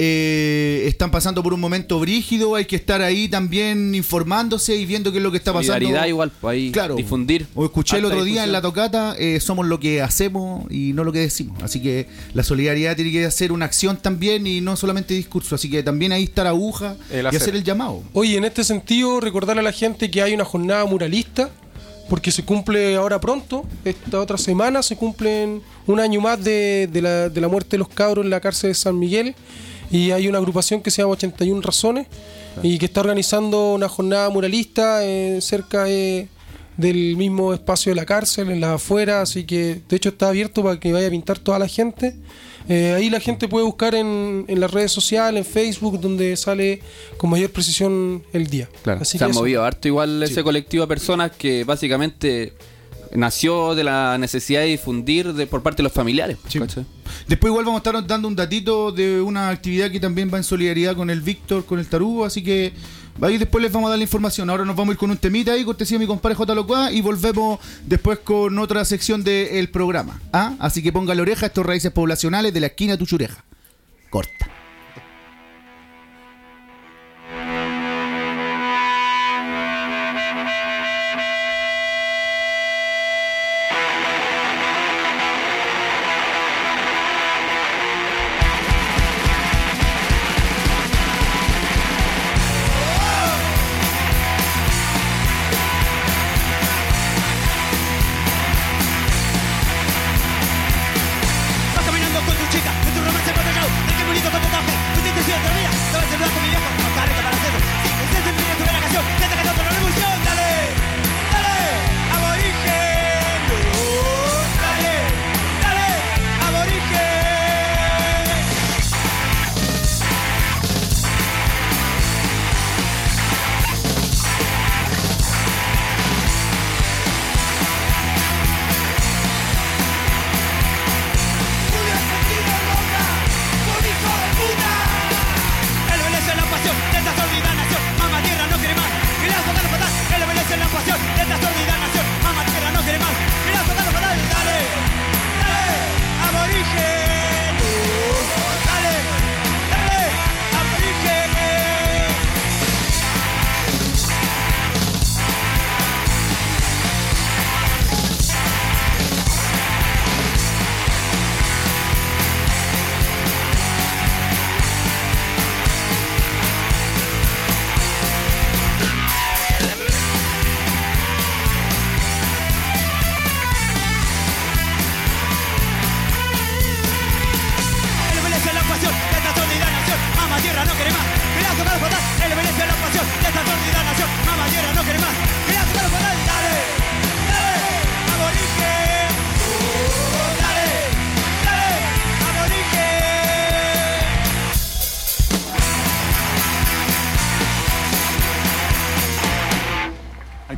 eh, están pasando por un momento brígido. Hay que estar ahí también informándose y viendo qué es lo que está pasando. Solidaridad igual, pues ahí Claro. difundir. O escuché el Harta otro día en difusión. la tocata, eh, somos lo que hacemos y no lo que decimos. Así que la solidaridad tiene que ser una acción también y no solamente discurso. Así que también ahí está la aguja El y hacer. hacer el llamado. Oye, en este sentido, recordarle a la gente que hay una jornada muralista, porque se cumple ahora pronto, esta otra semana se cumplen un año más de, de, la, de la muerte de los cabros en la cárcel de San Miguel, y hay una agrupación que se llama ochenta y una Razones, y que está organizando una jornada muralista eh, cerca de- del mismo espacio de la cárcel, en las afueras, así que de hecho está abierto para que vaya a pintar toda la gente. Eh, ahí la gente puede buscar en, en las redes sociales, en Facebook, donde sale con mayor precisión el día. Claro, Así se que han eso. movido harto igual Sí. ese colectivo de personas que básicamente nació de la necesidad de difundir de, por parte de los familiares. Sí. ¿cachai? Después igual vamos a estar dando un datito de una actividad que también va en solidaridad con el Víctor, con el Tarugo, así que ahí después les vamos a dar la información. Ahora nos vamos a ir con un temita ahí, cortesía de mi compadre J. Locuá, y volvemos después con otra sección del programa. ¿Ah? Así que ponga la oreja a estos raíces poblacionales de la esquina de tu chureja. Corta. Vas caminando con tu chica, en tu romance embotellado, de qué bonito cuando te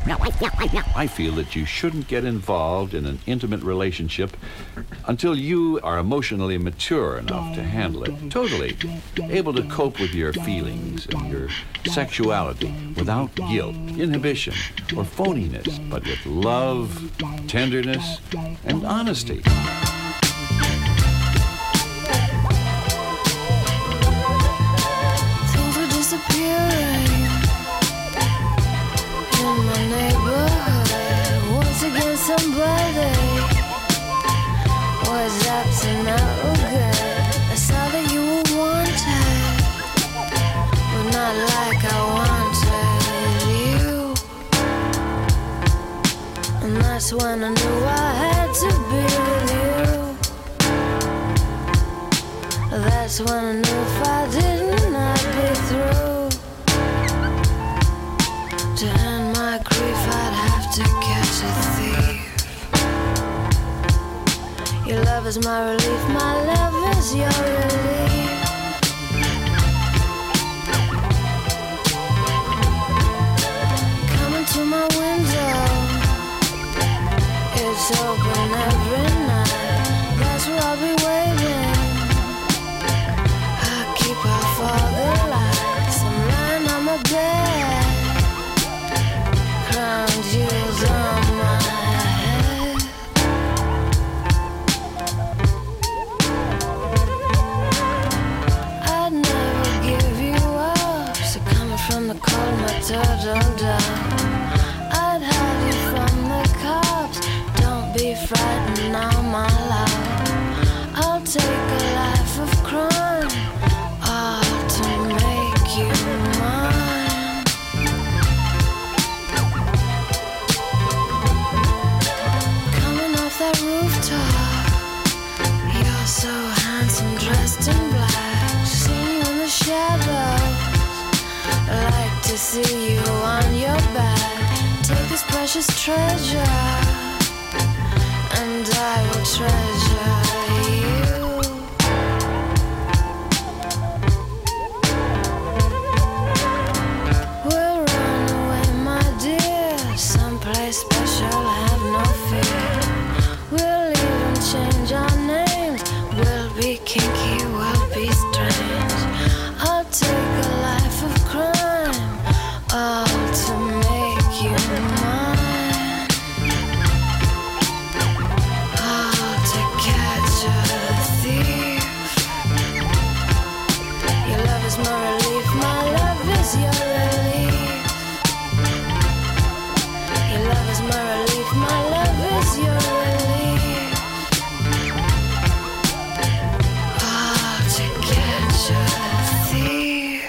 I feel that you shouldn't get involved in an intimate relationship until you are emotionally mature enough to handle it totally, able to cope with your feelings and your sexuality without guilt, inhibition, or phoniness, but with love, tenderness, and honesty. Things are disappearing in my neighborhood. Once again, somebody was up to no good. I saw that you were wanted, but not like I wanted you. And that's when I knew I had to be with you. That's when I knew if I didn't, I'd be through. To end my grief, I'd have to catch a thief. Your love is my relief, my love is your relief. Coming to my window, it's open every night. That's where I'll be waiting. I keep off all the lights. I'm lying on my bed, crown jewels on my head. I'd never give you up. So coming from the cold, my turtle dove. I'd hide you from the cops. Don't be frightened now, my love. I'll take a life of crime, all to make you mine. Coming off that rooftop, you're so handsome, dressed in black. See you in the shadows, I like to see you on your back. Take this precious treasure, and I will treasure you. We'll run away, my dear, someplace special, have no fear. We'll even change our names. We'll be kinky, we'll be strange. I'll take a life of crime, all to make you mine. All to catch a thief. Your love is my relief, my love is your relief. Your love is my relief, my love is your relief. All to catch a thief.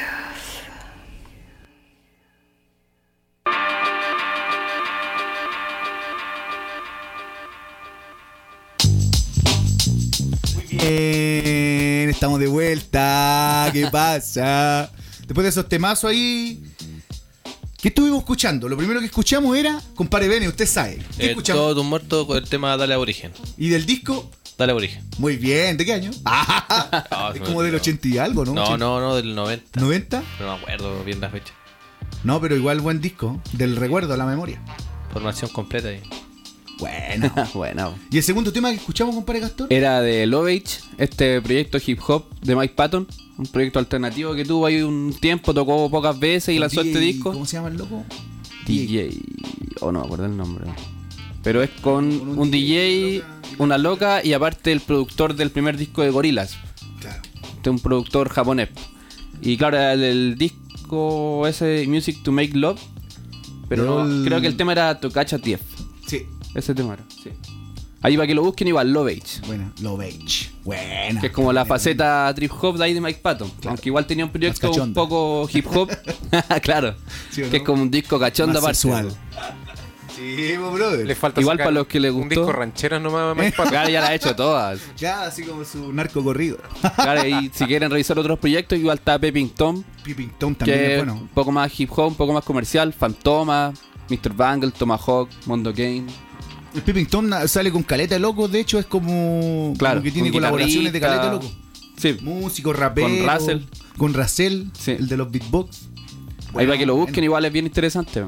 Bien, estamos de vuelta. ¿Qué pasa? Después de esos temazos ahí, ¿qué estuvimos escuchando? Lo primero que escuchamos era Compadre Bene, usted sabe. ¿Qué Eh, escuchamos? todo un muerto con el tema Dale Aborigen. ¿Y del disco? Dale Aborigen. Muy bien, ¿de qué año? No, es se me como del olvidó. ochenta y algo, ¿no? No, ochenta. no, no, del noventa. ¿noventa? No me acuerdo bien la fecha. No, pero igual buen disco. Del recuerdo a la memoria. Formación completa ahí. Bueno. Bueno. ¿Y el segundo tema que escuchamos, compadre Gastón? Era de Lovage, este proyecto hip hop de Mike Patton, un proyecto alternativo que tuvo ahí un tiempo, tocó pocas veces y lanzó D J, este disco. ¿Cómo se llama el loco? D J, o no me acuerdo el nombre. Pero es con Con un un D J, D J, una loca y aparte el productor del primer disco de Gorillaz. Claro. Este es un productor japonés. Y claro, el, el disco ese Music to Make Love. Pero Pero no, el- creo que el tema era Tokacha Tief. Sí. Ese tema era, sí. Ahí para que lo busquen igual, Lovage. Buena, Lovage. Buena. Que es como la Buena. faceta trip hop de ahí de Mike Patton. Claro. Aunque igual tenía un proyecto Más un cachonda. poco hip hop. Claro. ¿Sí o no? Que es como un disco cachondo Más aparte. sexual. Sí, pues, brother. Le falta Igual sacar para los que les un gustó. disco rancheras nomás a Mike Patton. Claro, ya la ha hecho todas. Ya, así como su narco corrido. Claro, y si quieren revisar otros proyectos, igual está Peeping Tom, Peeping Tom también que es es bueno. un poco más hip hop, un poco más comercial. Fantoma, mister Bangle, Tomahawk, Mondo Game. El Peeping Tom na- sale con caleta de locos, de hecho es como, Claro, como que tiene un colaboraciones de guitarrista. caleta de locos. Sí, Músico, rapero. Con Russell. Con Russell, Sí. el de los beatbox. ahí Bueno, para que lo busquen, bueno. igual es bien interesante.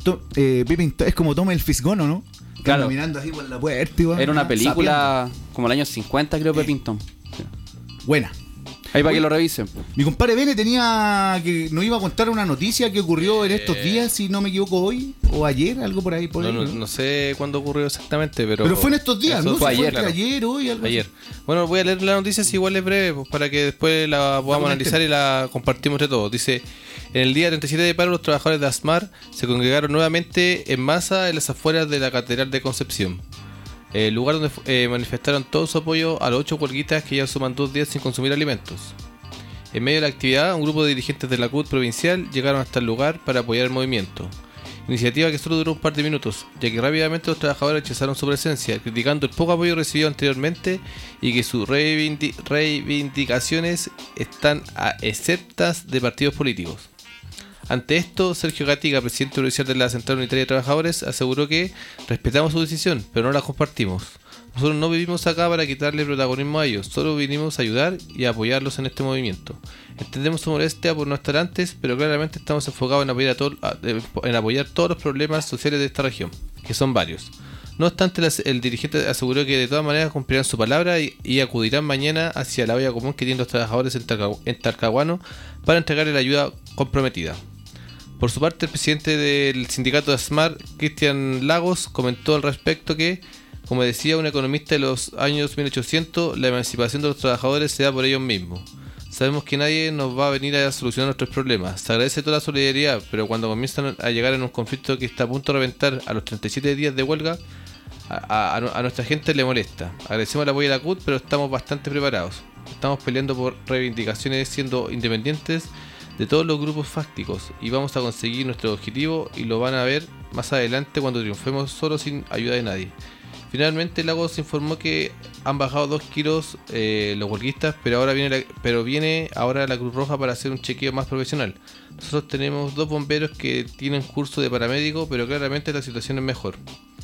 to- eh, Pippin to- es como toma el fisgono, ¿no? Claro. Mirando así por la puerta. Igual, Era una ah, película como el año cincuenta, creo, Pepinton. sapeando. Buena. Ahí para que lo revisen. Mi compadre Bene tenía que nos iba a contar una noticia que ocurrió en estos Eh. días, si no me equivoco, hoy o ayer, algo por ahí. Por No, ahí, no, ¿no? no sé cuándo ocurrió exactamente, pero. Pero fue en estos días, Eso ¿no? fue Se ayer, entre claro. ayer, hoy, algo así. Ayer. Bueno, voy a leer la noticia si igual es breve, pues, para que después la podamos analizar y la compartimos entre todos. Dice: en el día treinta y siete de paro, los trabajadores de ASMAR se congregaron nuevamente en masa en las afueras de la Catedral de Concepción, el lugar donde eh, manifestaron todo su apoyo a los ocho huelguistas que ya suman dos días sin consumir alimentos. En medio de la actividad, un grupo de dirigentes de la C U T provincial llegaron hasta el lugar para apoyar el movimiento. Iniciativa que solo duró un par de minutos, ya que rápidamente los trabajadores rechazaron su presencia, criticando el poco apoyo recibido anteriormente y que sus reivindi- reivindicaciones están a exceptas de partidos políticos. Ante esto, Sergio Gatica, presidente provincial de la Central Unitaria de Trabajadores, aseguró que respetamos su decisión, pero no la compartimos. Nosotros no vivimos acá para quitarle protagonismo a ellos, solo vinimos a ayudar y a apoyarlos en este movimiento. Entendemos su molestia por no estar antes, pero claramente estamos enfocados en apoyar, a todo, en apoyar todos los problemas sociales de esta región, que son varios. No obstante, el dirigente aseguró que de todas maneras cumplirán su palabra y, y acudirán mañana hacia la olla común que tienen los trabajadores en, Talca, en Talcahuano para entregarle la ayuda comprometida. Por su parte, el presidente del sindicato de ASMAR, Cristian Lagos, comentó al respecto que, como decía un economista de los años mil ochocientos, la emancipación de los trabajadores se da por ellos mismos. Sabemos que nadie nos va a venir a solucionar nuestros problemas. Se agradece toda la solidaridad, pero cuando comienzan a llegar en un conflicto que está a punto de reventar a los treinta y siete días de huelga, a, a, a nuestra gente le molesta. Agradecemos el apoyo de la C U T, pero estamos bastante preparados. Estamos peleando por reivindicaciones siendo independientes de todos los grupos fácticos y vamos a conseguir nuestro objetivo y lo van a ver más adelante cuando triunfemos solo sin ayuda de nadie. Finalmente, Lagos informó que han bajado dos kilos eh, los huelguistas, pero ahora viene la, pero viene ahora la Cruz Roja para hacer un chequeo más profesional. Nosotros tenemos dos bomberos que tienen curso de paramédico, pero claramente la situación es mejor.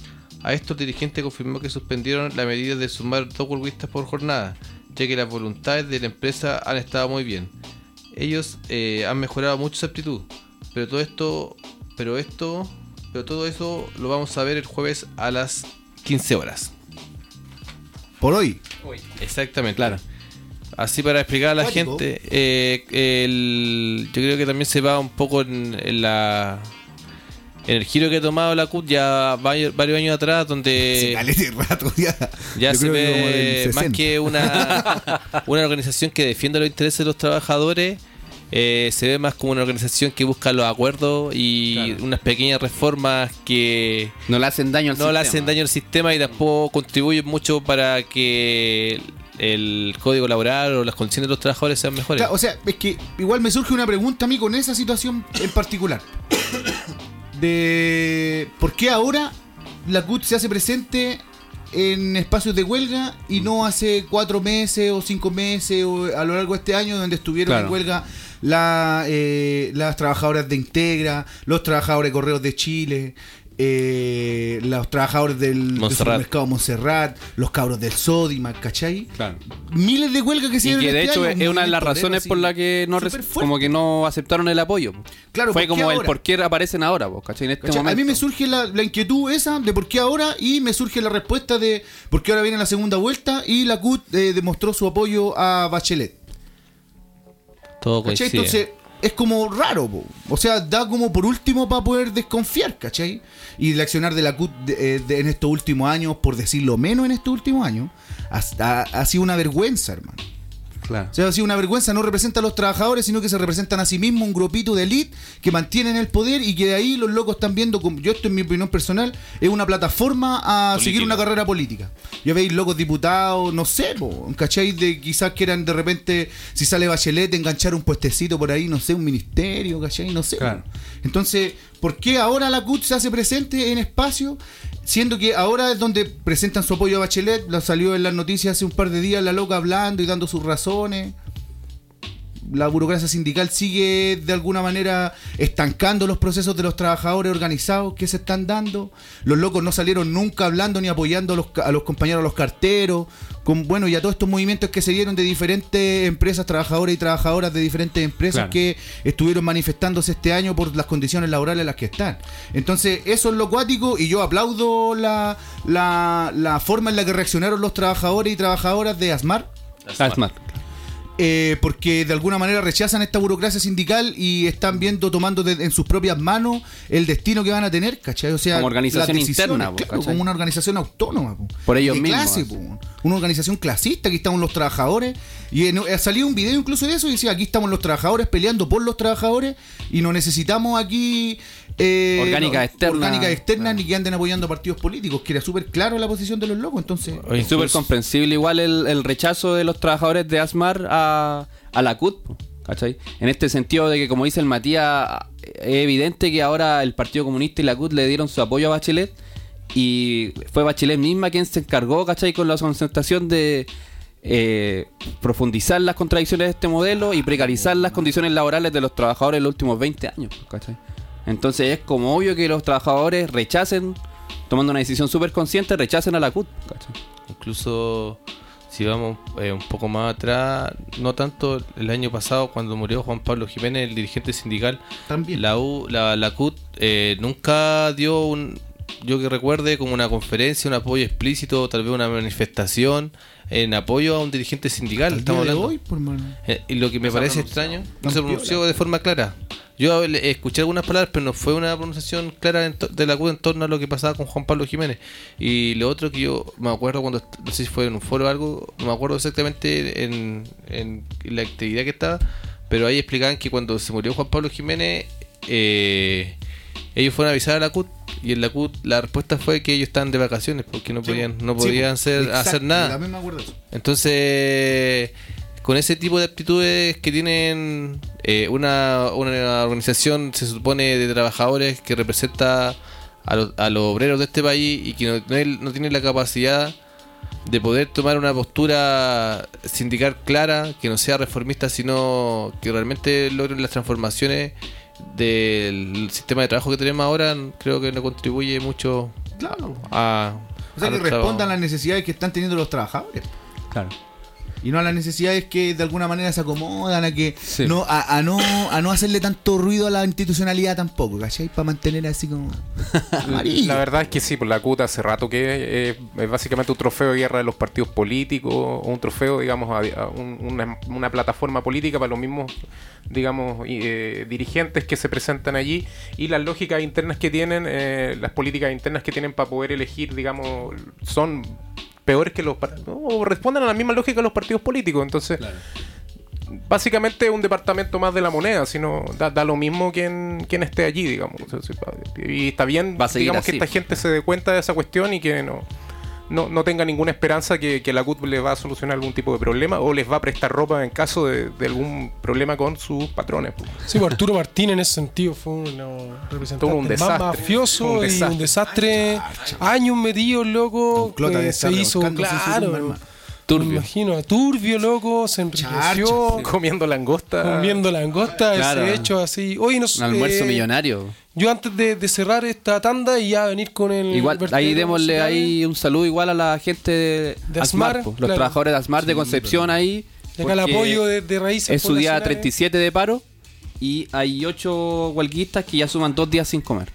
A esto el dirigente confirmó que suspendieron la medida de sumar dos huelguistas por jornada, ya que las voluntades de la empresa han estado muy bien. Ellos eh, han mejorado mucho su aptitud, pero todo esto, pero esto, pero todo eso lo vamos a ver el jueves a las quince horas. Por hoy. Exactamente. Claro. Así para explicar a la Cuático. gente, eh, el, yo creo que también se va un poco en, en la en el giro que ha tomado la C U T ya varios, varios años atrás, donde Se calete rato ya. ya Yo se creo que como del ve más sesenta. que una, una organización que defiende los intereses de los trabajadores, eh, se ve más como una organización que busca los acuerdos y Claro. unas pequeñas reformas que No le hacen daño al no sistema. le hacen daño al sistema y tampoco contribuyen mucho para que el código laboral o las condiciones de los trabajadores sean mejores. Claro, o sea, es que igual me surge una pregunta a mí con esa situación en particular. De por qué ahora la C U T se hace presente en espacios de huelga y no hace cuatro meses o cinco meses o a lo largo de este año donde estuvieron Claro. en huelga la, eh, las trabajadoras de Integra, los trabajadores de Correos de Chile, eh, los trabajadores del, del Montserrat. supermercado Montserrat, los cabros del Sodimac, ¿cachai? Claro. Miles de huelgas que se Y dieron que de este hecho año, es una de las movimiento razones obrero, por así, la que no res- superfuerte. como que no aceptaron el apoyo. Claro, Fue ¿por qué como el ahora? por qué aparecen ahora, po, ¿cachai? En este ¿Cachai? A momento. mí me surge la, la inquietud esa de por qué ahora y me surge la respuesta de por qué ahora viene la segunda vuelta y la C U T eh, demostró su apoyo a Bachelet. Todo ¿Cachai? coincide. Entonces es como raro, po. O sea, da como por último para poder desconfiar, ¿cachai? Y el accionar de la C U T de- eh, de- en estos últimos años, por decirlo menos en estos últimos años, ha, ha- ha sido una vergüenza, hermano. Claro. O sea, ha sido una vergüenza, no representa a los trabajadores, sino que se representan a sí mismos un grupito de elite que mantienen el poder y que de ahí los locos están viendo, como yo esto en mi opinión personal, es una plataforma a Política. seguir una carrera política. Ya veis locos diputados, no sé, po, ¿cachai? De quizás quieran de repente, si sale Bachelet, enganchar un puestecito por ahí, no sé, un ministerio, ¿cachai? No sé. Claro. Entonces, ¿por qué ahora la C U T se hace presente en espacio? Siendo que ahora es donde presentan su apoyo a Bachelet, la salió en las noticias hace un par de días la loca hablando y dando sus razones. la burocracia sindical sigue de alguna manera estancando los procesos de los trabajadores organizados que se están dando. Los locos no salieron nunca hablando ni apoyando a los, a los compañeros, a los carteros, con, bueno, y a todos estos movimientos que se dieron de diferentes empresas, trabajadores y trabajadoras de diferentes empresas, claro, que estuvieron manifestándose este año por las condiciones laborales en las que están. Entonces, eso es lo cuático, y yo aplaudo la, la, la forma en la que reaccionaron los trabajadores y trabajadoras de ASMAR. ASMAR. Eh, porque de alguna manera rechazan esta burocracia sindical y están viendo, tomando de, en sus propias manos el destino que van a tener, ¿cachai? O sea, como organización interna, claro, como una organización autónoma, po, por ellos de mismos, clase, po, una organización clasista. Aquí estamos los trabajadores, y en, ha salido un video incluso de eso y decía, aquí estamos los trabajadores peleando por los trabajadores y no necesitamos aquí eh, orgánicas no, externas, orgánicas externas, ni que anden apoyando a partidos políticos, que era súper claro la posición de los locos. Entonces, es súper comprensible igual el, el rechazo de los trabajadores de ASMAR a, a la C U T, ¿cachai? En este sentido de que, como dice el Matías, es evidente que ahora el Partido Comunista y la C U T le dieron su apoyo a Bachelet, y fue Bachelet misma quien se encargó, ¿cachai?, con la concentración de eh, profundizar las contradicciones de este modelo y precarizar las condiciones laborales de los trabajadores en los últimos veinte años, ¿cachai? Entonces es como obvio que los trabajadores rechacen, tomando una decisión súper consciente, rechacen a la C U T, ¿cachai? Incluso si vamos eh, un poco más atrás, no tanto el año pasado cuando murió Juan Pablo Jiménez, el dirigente sindical, también la, U, la, la C U T eh, nunca dio un, yo que recuerde, como una conferencia, un apoyo explícito, tal vez una manifestación en apoyo a un dirigente sindical. Al Estamos día de hablando. hoy, por mano. Eh, y lo que me parece extraño, no se pronunció de forma clara. Yo escuché algunas palabras, pero no fue una pronunciación clara en to- de la C U T en torno a lo que pasaba con Juan Pablo Jiménez. Y lo otro que yo me acuerdo cuando, no sé si fue en un foro o algo, no me acuerdo exactamente en, en la actividad que estaba, pero ahí explicaban que cuando se murió Juan Pablo Jiménez, eh, ellos fueron a avisar a la C U T, y en la C U T la respuesta fue que ellos estaban de vacaciones porque no podían, no podían sí, hacer, exacto, hacer nada. también me acuerdo de eso. Entonces, con ese tipo de actitudes que tienen eh, una, una organización, se supone, de trabajadores que representa a, lo, a los obreros de este país, y que no, no, no tienen la capacidad de poder tomar una postura sindical clara, que no sea reformista, sino que realmente logren las transformaciones del sistema de trabajo que tenemos ahora, creo que no contribuye mucho, claro, a... O sea, a que nuestra... respondan a las necesidades que están teniendo los trabajadores. Claro. Y no a las necesidades que de alguna manera se acomodan, a que sí. no a, a no a no hacerle tanto ruido a la institucionalidad tampoco, ¿cachai? Para mantener así como amarillo. La verdad es que sí, por la C U T hace rato que eh, es básicamente un trofeo de guerra de los partidos políticos, o un trofeo, digamos, a, a un, una, una plataforma política para los mismos, digamos, eh, dirigentes que se presentan allí, y las lógicas internas que tienen, eh, las políticas internas que tienen para poder elegir, digamos, son peores que los o responden a la misma lógica de los partidos políticos. Entonces, claro, básicamente es un departamento más de la moneda, sino da, da lo mismo quien, quien esté allí, digamos. Y está bien, digamos, así, que esta gente se dé cuenta de esa cuestión y que no no, no tenga ninguna esperanza que, que la C U T le va a solucionar algún tipo de problema o les va a prestar ropa en caso de, de algún problema con sus patrones. Sí, pues Arturo Martínez en ese sentido fue un representante un desastre, más mafioso un desastre. y un desastre, años metidos, loco, que se hizo, claro, tumba, turbio. Me imagino, turbio, loco, se enriqueció. Comiendo langosta. Comiendo langosta, claro, ese hecho así. Oye, nos, un almuerzo eh, millonario. Yo antes de, de cerrar esta tanda y ya venir con el... Igual, ahí démosle musical, ahí un saludo igual a la gente de, de ASMAR, ASMAR, los claro, trabajadores de ASMAR, sí, de Concepción, pero ahí. De acá el apoyo de, de raíces. Es su día treinta y siete de paro y hay ocho huelguistas que ya suman dos días sin comer.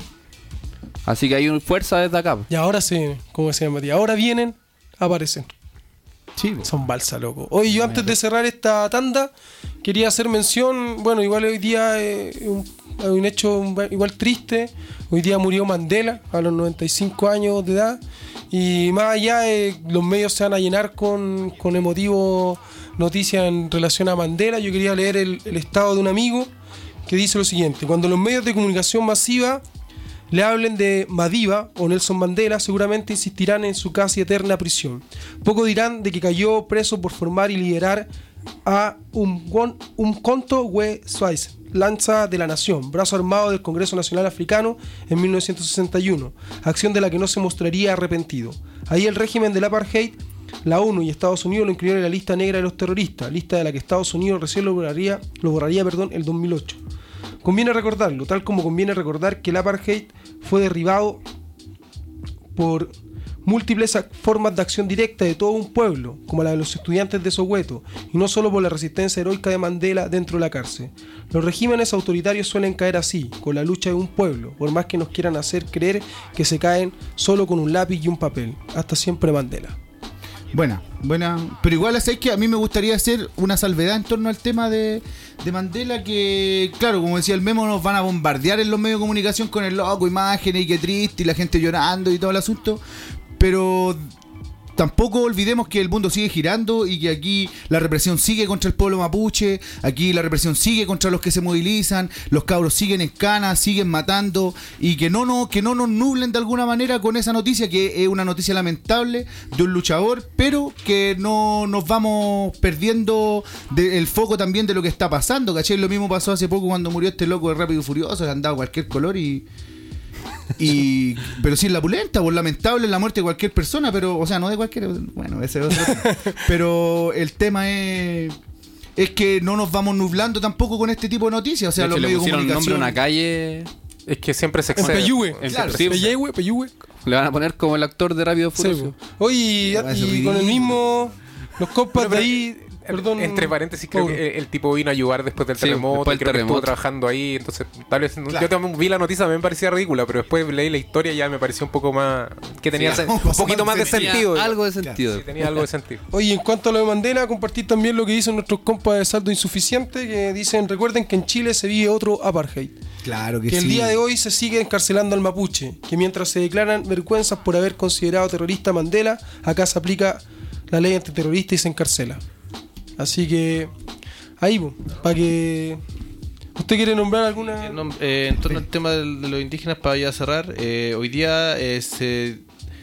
Así que hay una fuerza desde acá. Y ahora sí, como decía Matías, ahora vienen, aparecen. Sí, son balsa, loco. Oye, yo antes de cerrar esta tanda quería hacer mención, bueno, igual hoy día eh, un, hay un hecho un, igual triste. Hoy día murió Mandela a los noventa y cinco años de edad, y más allá eh, los medios se van a llenar con, con emotivo noticias en relación a Mandela. Yo quería leer el, el estado de un amigo que dice lo siguiente: cuando los medios de comunicación masiva le hablen de Madiba o Nelson Mandela, seguramente insistirán en su casi eterna prisión. Poco dirán de que cayó preso por formar y liderar a un, un Conto We Suez, Lanza de la Nación, brazo armado del Congreso Nacional Africano en mil novecientos sesenta y uno, acción de la que no se mostraría arrepentido. Ahí el régimen del apartheid La ONU y Estados Unidos lo incluyeron en la lista negra de los terroristas, lista de la que Estados Unidos recién lo borraría, lo borraría perdón, el dos mil ocho. Conviene recordarlo, tal como conviene recordar que el apartheid fue derribado por múltiples formas de acción directa de todo un pueblo, como la de los estudiantes de Soweto, y no solo por la resistencia heroica de Mandela dentro de la cárcel. Los regímenes autoritarios suelen caer así, con la lucha de un pueblo, por más que nos quieran hacer creer que se caen solo con un lápiz y un papel. Hasta siempre Mandela. Buena, buena. Pero igual es que a mí me gustaría hacer una salvedad en torno al tema de, de Mandela, que claro, como decía el Memo, nos van a bombardear en los medios de comunicación con el loco, imágenes y qué triste, y la gente llorando y todo el asunto. Pero tampoco olvidemos que el mundo sigue girando y que aquí la represión sigue contra el pueblo mapuche, aquí la represión sigue contra los que se movilizan, los cabros siguen en cana, siguen matando, y que no, no, que no nos nublen de alguna manera con esa noticia, que es una noticia lamentable de un luchador, pero que no nos vamos perdiendo de, el foco también de lo que está pasando, ¿cachai? Lo mismo pasó hace poco cuando murió este loco de Rápido y Furioso, que andaba cualquier color y... Y, pero sí es la pulenta, pues lamentable la muerte de cualquier persona, pero, o sea, no de cualquier, bueno, ese es otro tema. Pero el tema es es que no nos vamos nublando tampoco con este tipo de noticias, o sea, de los hecho, medios de le pusieron comunicación. nombre a una calle. Es que siempre se En excede. Peyúgue, En- claro, sí, Peyúgue, Peyúgue. Le van a poner como el actor de Rápido y Sí, Furioso. po. Oye, y, Ah, eso es y con el ridículo. mismo, los compas Pero, pero, de ahí, perdón. Entre paréntesis, creo Pobre. que el, el tipo vino a ayudar después del Sí, terremoto, después y del creo que estuvo terremoto. trabajando ahí, entonces tal vez Claro. yo también vi la noticia, me parecía ridícula, pero después leí la historia y ya me pareció un poco más que tenía Sí, sen- un poquito más de tenía sentido. Algo de sentido. Sí, tenía algo de sentido. Oye, en cuanto a lo de Mandela, compartir también lo que dicen nuestros compas de Saldo Insuficiente, que dicen, recuerden que en Chile se vive otro apartheid. Claro que, Que sí. el día de hoy se sigue encarcelando al mapuche, que mientras se declaran vergüenzas por haber considerado terrorista a Mandela, acá se aplica la ley antiterrorista y se encarcela. Así que, ahí, para que... ¿Usted quiere nombrar alguna...? Eh, no, eh, en torno al tema de, de los indígenas, para ya cerrar, eh, hoy día eh, se,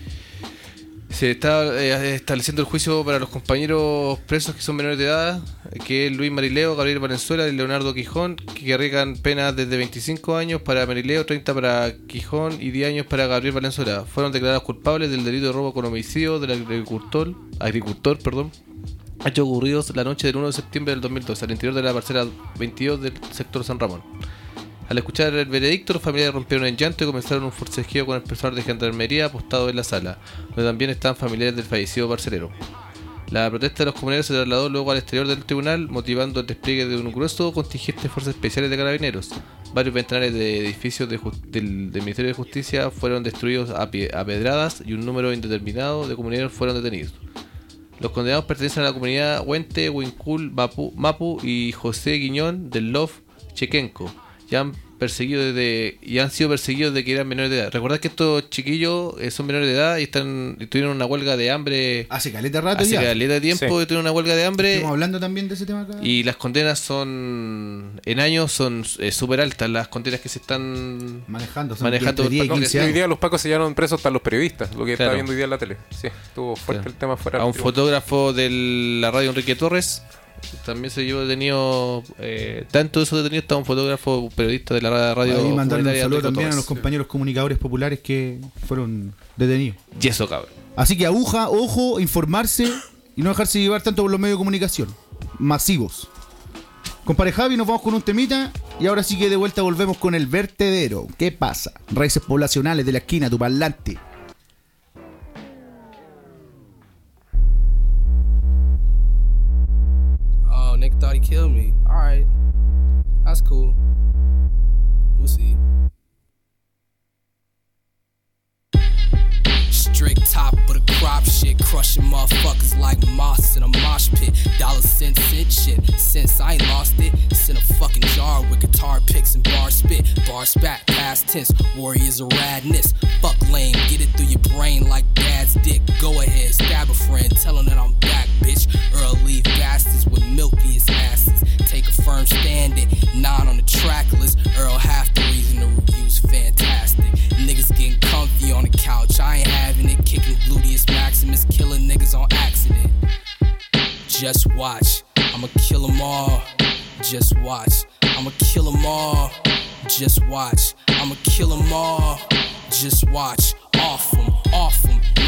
se está eh, estableciendo el juicio para los compañeros presos que son menores de edad, que es Luis Marileo, Gabriel Valenzuela y Leonardo Quijón, que arriesgan penas desde veinticinco años para Marileo, treinta para Quijón y diez años para Gabriel Valenzuela. Fueron declarados culpables del delito de robo con homicidio del agricultor, agricultor perdón, hechos ocurridos la noche del uno de septiembre del dos mil doce al interior de la parcela veintidós del sector San Ramón. Al escuchar el veredicto, los familiares rompieron en llanto y comenzaron un forcejeo con el personal de gendarmería apostado en la sala, donde también estaban familiares del fallecido parcelero. La protesta de los comuneros se trasladó luego al exterior del tribunal, motivando el despliegue de un grueso contingente de fuerzas especiales de carabineros. Varios ventanales de edificios de just- del, del Ministerio de Justicia fueron destruidos a, pie- a pedradas y un número indeterminado de comuneros fueron detenidos. Los condenados pertenecen a la comunidad Huente, Huincul, Mapu, Mapu y José Guiñón del Lof Chequenco. Ya han perseguido desde y han sido perseguidos de que eran menores de edad. Recordad que estos chiquillos eh, son menores de edad y están y tuvieron una huelga de hambre Hace caleta rato hace ya. caleta de tiempo Sí. que tuvieron una huelga de hambre. Estamos hablando también de ese tema acá. Y las condenas son en años son eh, súper altas las condenas que se están manejando, son manejando entre diez y por- quince Hoy años. día los pacos se llevaron presos hasta los periodistas, lo que Claro. está viendo hoy día en la tele. Sí, estuvo fuerte Claro. el tema fuera. a del un tribunal. fotógrafo de la radio Enrique Torres también se llevó detenido eh, tanto de esos detenidos está un fotógrafo periodista de la radio Ahí mandarle un comunitaria saludo Enrique también a Torres. los compañeros comunicadores populares que fueron detenidos. Y eso, cabrón. Así que aguja, ojo, informarse y no dejarse llevar tanto por los medios de comunicación masivos. Compadre Javi, nos vamos con un temita y ahora sí que de vuelta volvemos con el vertedero. ¿Qué pasa? Raíces poblacionales de la esquina, tu parlante. Oh, Nick thought he killed me. Alright. That's cool. We'll see. Strict top of the crop shit, crushing motherfuckers like moths in a mosh pit. Dollar cent cent shit, since I ain't lost it. It's in a fucking jar with guitar picks and bar spit. Bar spat, past tense, warriors of radness. Fuck lame, get it through your brain like dad's dick. Go ahead, stab a friend, tell him that I'm back, bitch. Earl leave bastards with milkiest asses. Take a firm stand it, nine on the track list. Earl half the reason the review's fantastic. Niggas getting comfy on the couch, I ain't having it. Kicking gluteus maximus, killing niggas on accident. Just watch, I'ma kill them all. Just watch, I'ma kill them all. Just watch, I'ma kill them all. Just watch, off them, off them.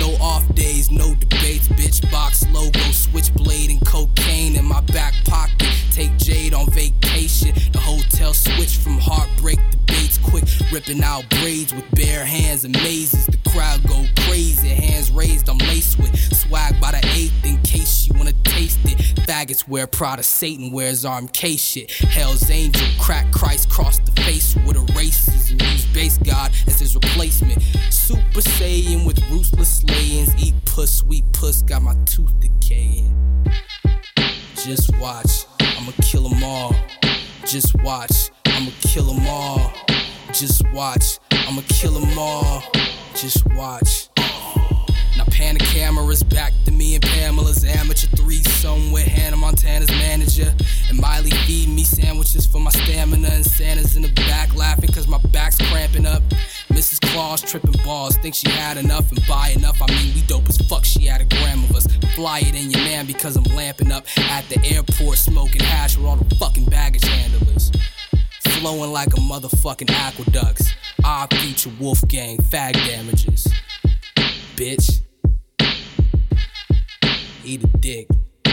no off days, no debates, bitch. Box logo, switchblade and cocaine in my back pocket. Take Jade on vacation. The hotel switch from heartbreak to Bates quick. Ripping out braids with bare hands and mazes. The crowd go crazy, hands raised, I'm laced with swag by the eighth in case you wanna taste it. Faggots wear Prada, Satan wears armed K shit. Hell's Angel, crack Christ, cross the face with erases and use base God as his replacement. Super Saiyan with ruthless slayings. Eat puss, sweet puss, got my tooth decaying. Just watch, I'ma kill them all. Just watch, I'ma kill them all. Just watch, I'ma kill them all. Just watch. Now pan the cameras back to me and Pamela's amateur threesome with Hannah Montana's manager. And Miley feeding me sandwiches for my stamina. And Santa's in the back laughing cause my back's cramping up. Missus Claus tripping balls, think she had enough and buy enough. I mean, we dope as fuck, she had a gram of us. Fly it in your man because I'm lamping up at the airport, smoking hash with all the fucking baggage handlers. Flowing like a motherfucking aqueducts. Our future Wolfgang, fag damages. Bitch. Eat a dick.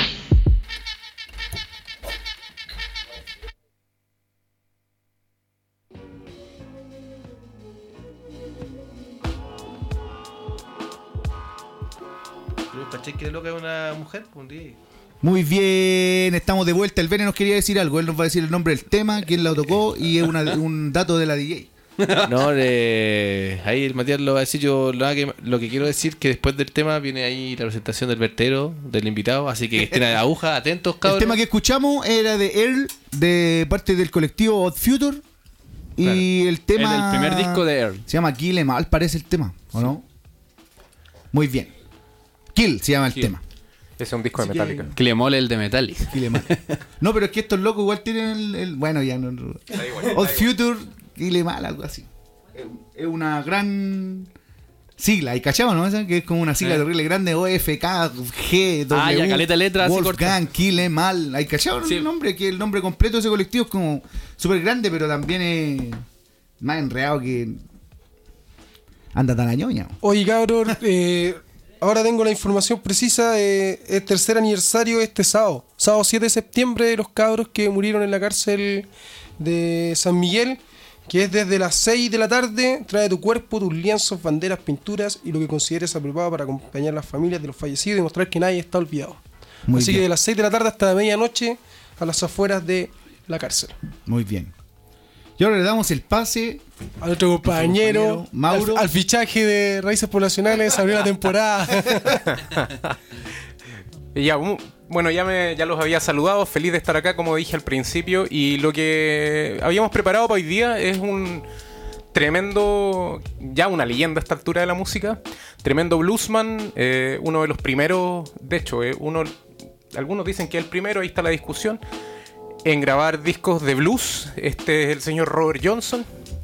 ¿Caché que loca es una mujer? Un día. Muy bien, estamos de vuelta. El Bene nos quería decir algo. Él nos va a decir el nombre del tema, quién lo tocó y es una, un dato de la D J. No, eh, ahí el Matías lo va a decir. Yo lo que, lo que quiero decir que después del tema viene ahí la presentación del vertero, del invitado. Así que estén a la aguja, atentos, cabros. El tema que escuchamos era de Earl, de parte del colectivo Odd Future. Y claro, el tema. En el primer disco de Earl. Se llama Kill Em All, parece el tema, ¿o no? Muy bien. Kill se llama el Kill. tema. Ese es un disco de Metallica. Que le mole el de Metallica. Kill Em All. No, pero es que estos locos igual tienen el. el bueno, ya no. no. Odd Future, Kill Em All, algo así. Es una gran sigla, ¿y cachado, no? Que es como una sigla ¿Eh? terrible grande, O F K G W Ah, ya, caleta de letras, así Wolfgang, Kill Em All. ¿Hay cachado Sí. el nombre? Que el nombre completo de ese colectivo es como súper grande, pero también es más enredado que anda tan a ñoña. Oye, cabrón, eh, ahora tengo la información precisa. Eh, el tercer aniversario este sábado, sábado siete de septiembre, de los cabros que murieron en la cárcel de San Miguel, que es desde las seis de la tarde. Trae tu cuerpo, tus lienzos, banderas, pinturas y lo que consideres apropiado para acompañar a las familias de los fallecidos y mostrar que nadie está olvidado. Muy Así bien. que de las seis de la tarde hasta la medianoche a las afueras de la cárcel. Muy bien. Y ahora le damos el pase A nuestro compañero, compañero Mauro. Al, al fichaje de Raíces Poblacionales, abrió la temporada. Y ya, um, bueno, ya, me, ya los había saludado, feliz de estar acá, como dije al principio. Y lo que habíamos preparado para hoy día es un tremendo, ya una leyenda a esta altura de la música. Tremendo bluesman, eh, uno de los primeros, de hecho, eh, uno, algunos dicen que es el primero, ahí está la discusión, en grabar discos de blues. Este es el señor Robert Johnson.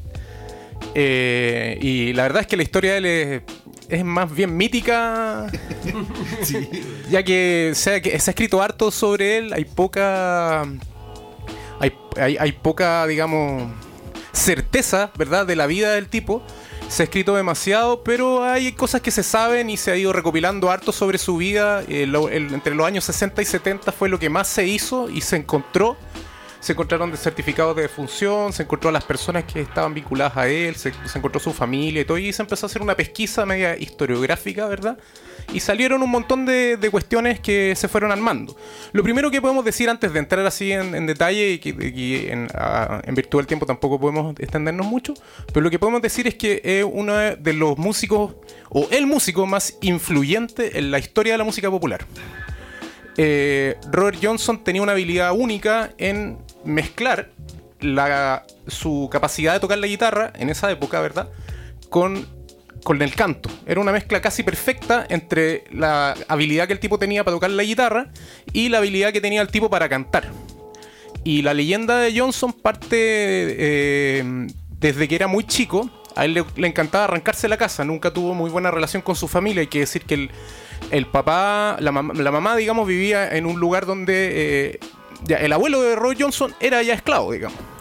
Eh, y la verdad es que la historia de él es, es más bien mítica. Sí. Ya que se, ha, que se ha escrito harto sobre él. Hay poca hay, hay, hay poca, digamos, certeza, ¿verdad?, de la vida del tipo. Se ha escrito demasiado, pero hay cosas que se saben y se ha ido recopilando harto sobre su vida. Eh, lo, el, entre los años sesenta y setenta fue lo que más se hizo y se encontró. Se encontraron de certificados de defunción, se encontró a las personas que estaban vinculadas a él, se, se encontró su familia y todo, y se empezó a hacer una pesquisa media historiográfica, ¿verdad? Y salieron un montón de, de cuestiones que se fueron armando. Lo primero que podemos decir antes de entrar así en, en detalle, y que y en, a, en virtud del tiempo tampoco podemos extendernos mucho, pero lo que podemos decir es que es uno de los músicos, o el músico más influyente en la historia de la música popular. Eh, Robert Johnson tenía una habilidad única en mezclar la, su capacidad de tocar la guitarra en esa época, ¿verdad?, con, con el canto. Era una mezcla casi perfecta entre la habilidad que el tipo tenía para tocar la guitarra y la habilidad que tenía el tipo para cantar. Y la leyenda de Johnson parte eh, desde que era muy chico. A él le, le encantaba arrancarse la casa, nunca tuvo muy buena relación con su familia. Hay que decir que el, el papá, la, mam la mamá, digamos, vivía en un lugar donde eh, ya, el abuelo de Roy Johnson era ya esclavo, digamos.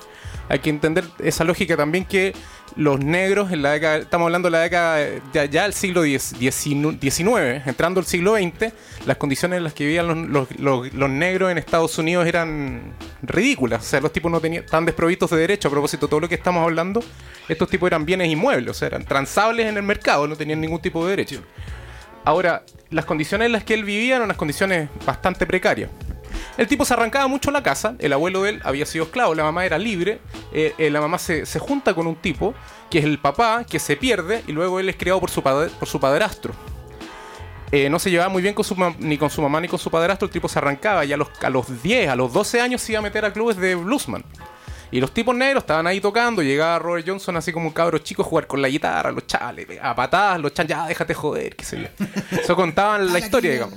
hay que entender esa lógica también que los negros en la década, estamos hablando de la década de ya del siglo diecinueve, entrando al siglo veinte, las condiciones en las que vivían los, los, los, los negros en Estados Unidos eran ridículas. O sea, los tipos no tenían, estaban desprovistos de derecho. A propósito de todo lo que estamos hablando, estos tipos eran bienes inmuebles, o sea, eran transables en el mercado, no tenían ningún tipo de derecho. Ahora, las condiciones en las que él vivía eran unas condiciones bastante precarias. El tipo se arrancaba mucho la casa, el abuelo de él había sido esclavo, la mamá era libre, eh, eh, la mamá se, se junta con un tipo, que es el papá, que se pierde, y luego él es criado por su, padre, por su padrastro. Eh, no se llevaba muy bien con su, ni con su mamá ni con su padrastro, el tipo se arrancaba y a los, a los diez, a los doce años se iba a meter a clubes de bluesman. Y los tipos negros estaban ahí tocando, llegaba Robert Johnson así como un cabro chico a jugar con la guitarra, los chales, a patadas, los chan, ya déjate joder, qué sé yo. Eso contaban la historia, digamos.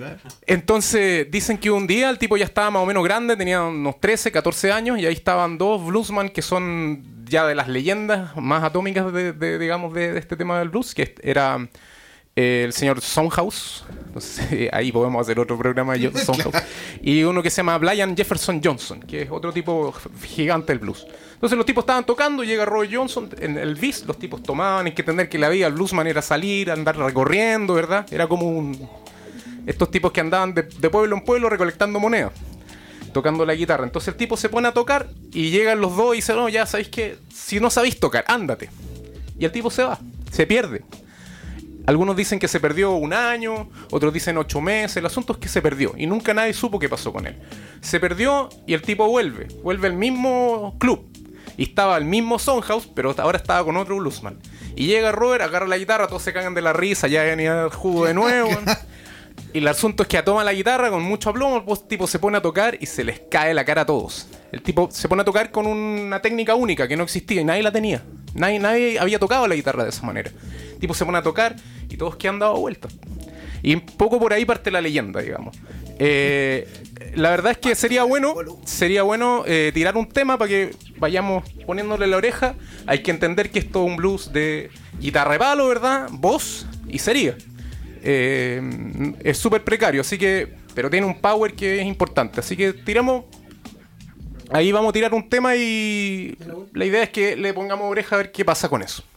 Entonces dicen que un día el tipo ya estaba más o menos grande, tenía unos trece, catorce años, y ahí estaban dos bluesman que son ya de las leyendas más atómicas de, de digamos, de, de este tema del blues, que era eh, el señor Soundhouse. Entonces, ahí podemos hacer otro programa de Soundhouse. Y uno que se llama Brian Jefferson Johnson, que es otro tipo gigante del blues. Entonces los tipos estaban tocando, llega Roy Johnson en el bis, los tipos tomaban, hay que entender que la vida del bluesman era salir, andar recorriendo, ¿verdad? Era como un... estos tipos que andaban de, de pueblo en pueblo recolectando monedas, tocando la guitarra. Entonces el tipo se pone a tocar y llegan los dos y dicen, no, ya sabéis que si no sabéis tocar, ándate. Y el tipo se va, se pierde. Algunos dicen que se perdió un año, otros dicen ocho meses. El asunto es que se perdió y nunca nadie supo qué pasó con él. Se perdió y el tipo vuelve, vuelve al mismo club. Y estaba el mismo Soundhouse, pero ahora estaba con otro bluesman. Y llega Robert, agarra la guitarra, todos se cagan de la risa, ya venía el jugo de nuevo. Y el asunto es que toma la guitarra con mucho aplomo, el tipo se pone a tocar y se les cae la cara a todos. El tipo se pone a tocar con una técnica única que no existía y nadie la tenía. Nadie, nadie había tocado la guitarra de esa manera. El tipo se pone a tocar y todos quedan dado vueltas. Y un poco por ahí parte la leyenda, digamos. Eh, la verdad es que sería bueno, sería bueno eh, tirar un tema para que vayamos poniéndole la oreja. Hay que entender que esto es un blues de guitarra de palo, ¿verdad? Voz y sería. Eh, es súper precario, así que, pero tiene un power que es importante. Así que tiramos, ahí vamos a tirar un tema y la idea es que le pongamos oreja a ver qué pasa con eso.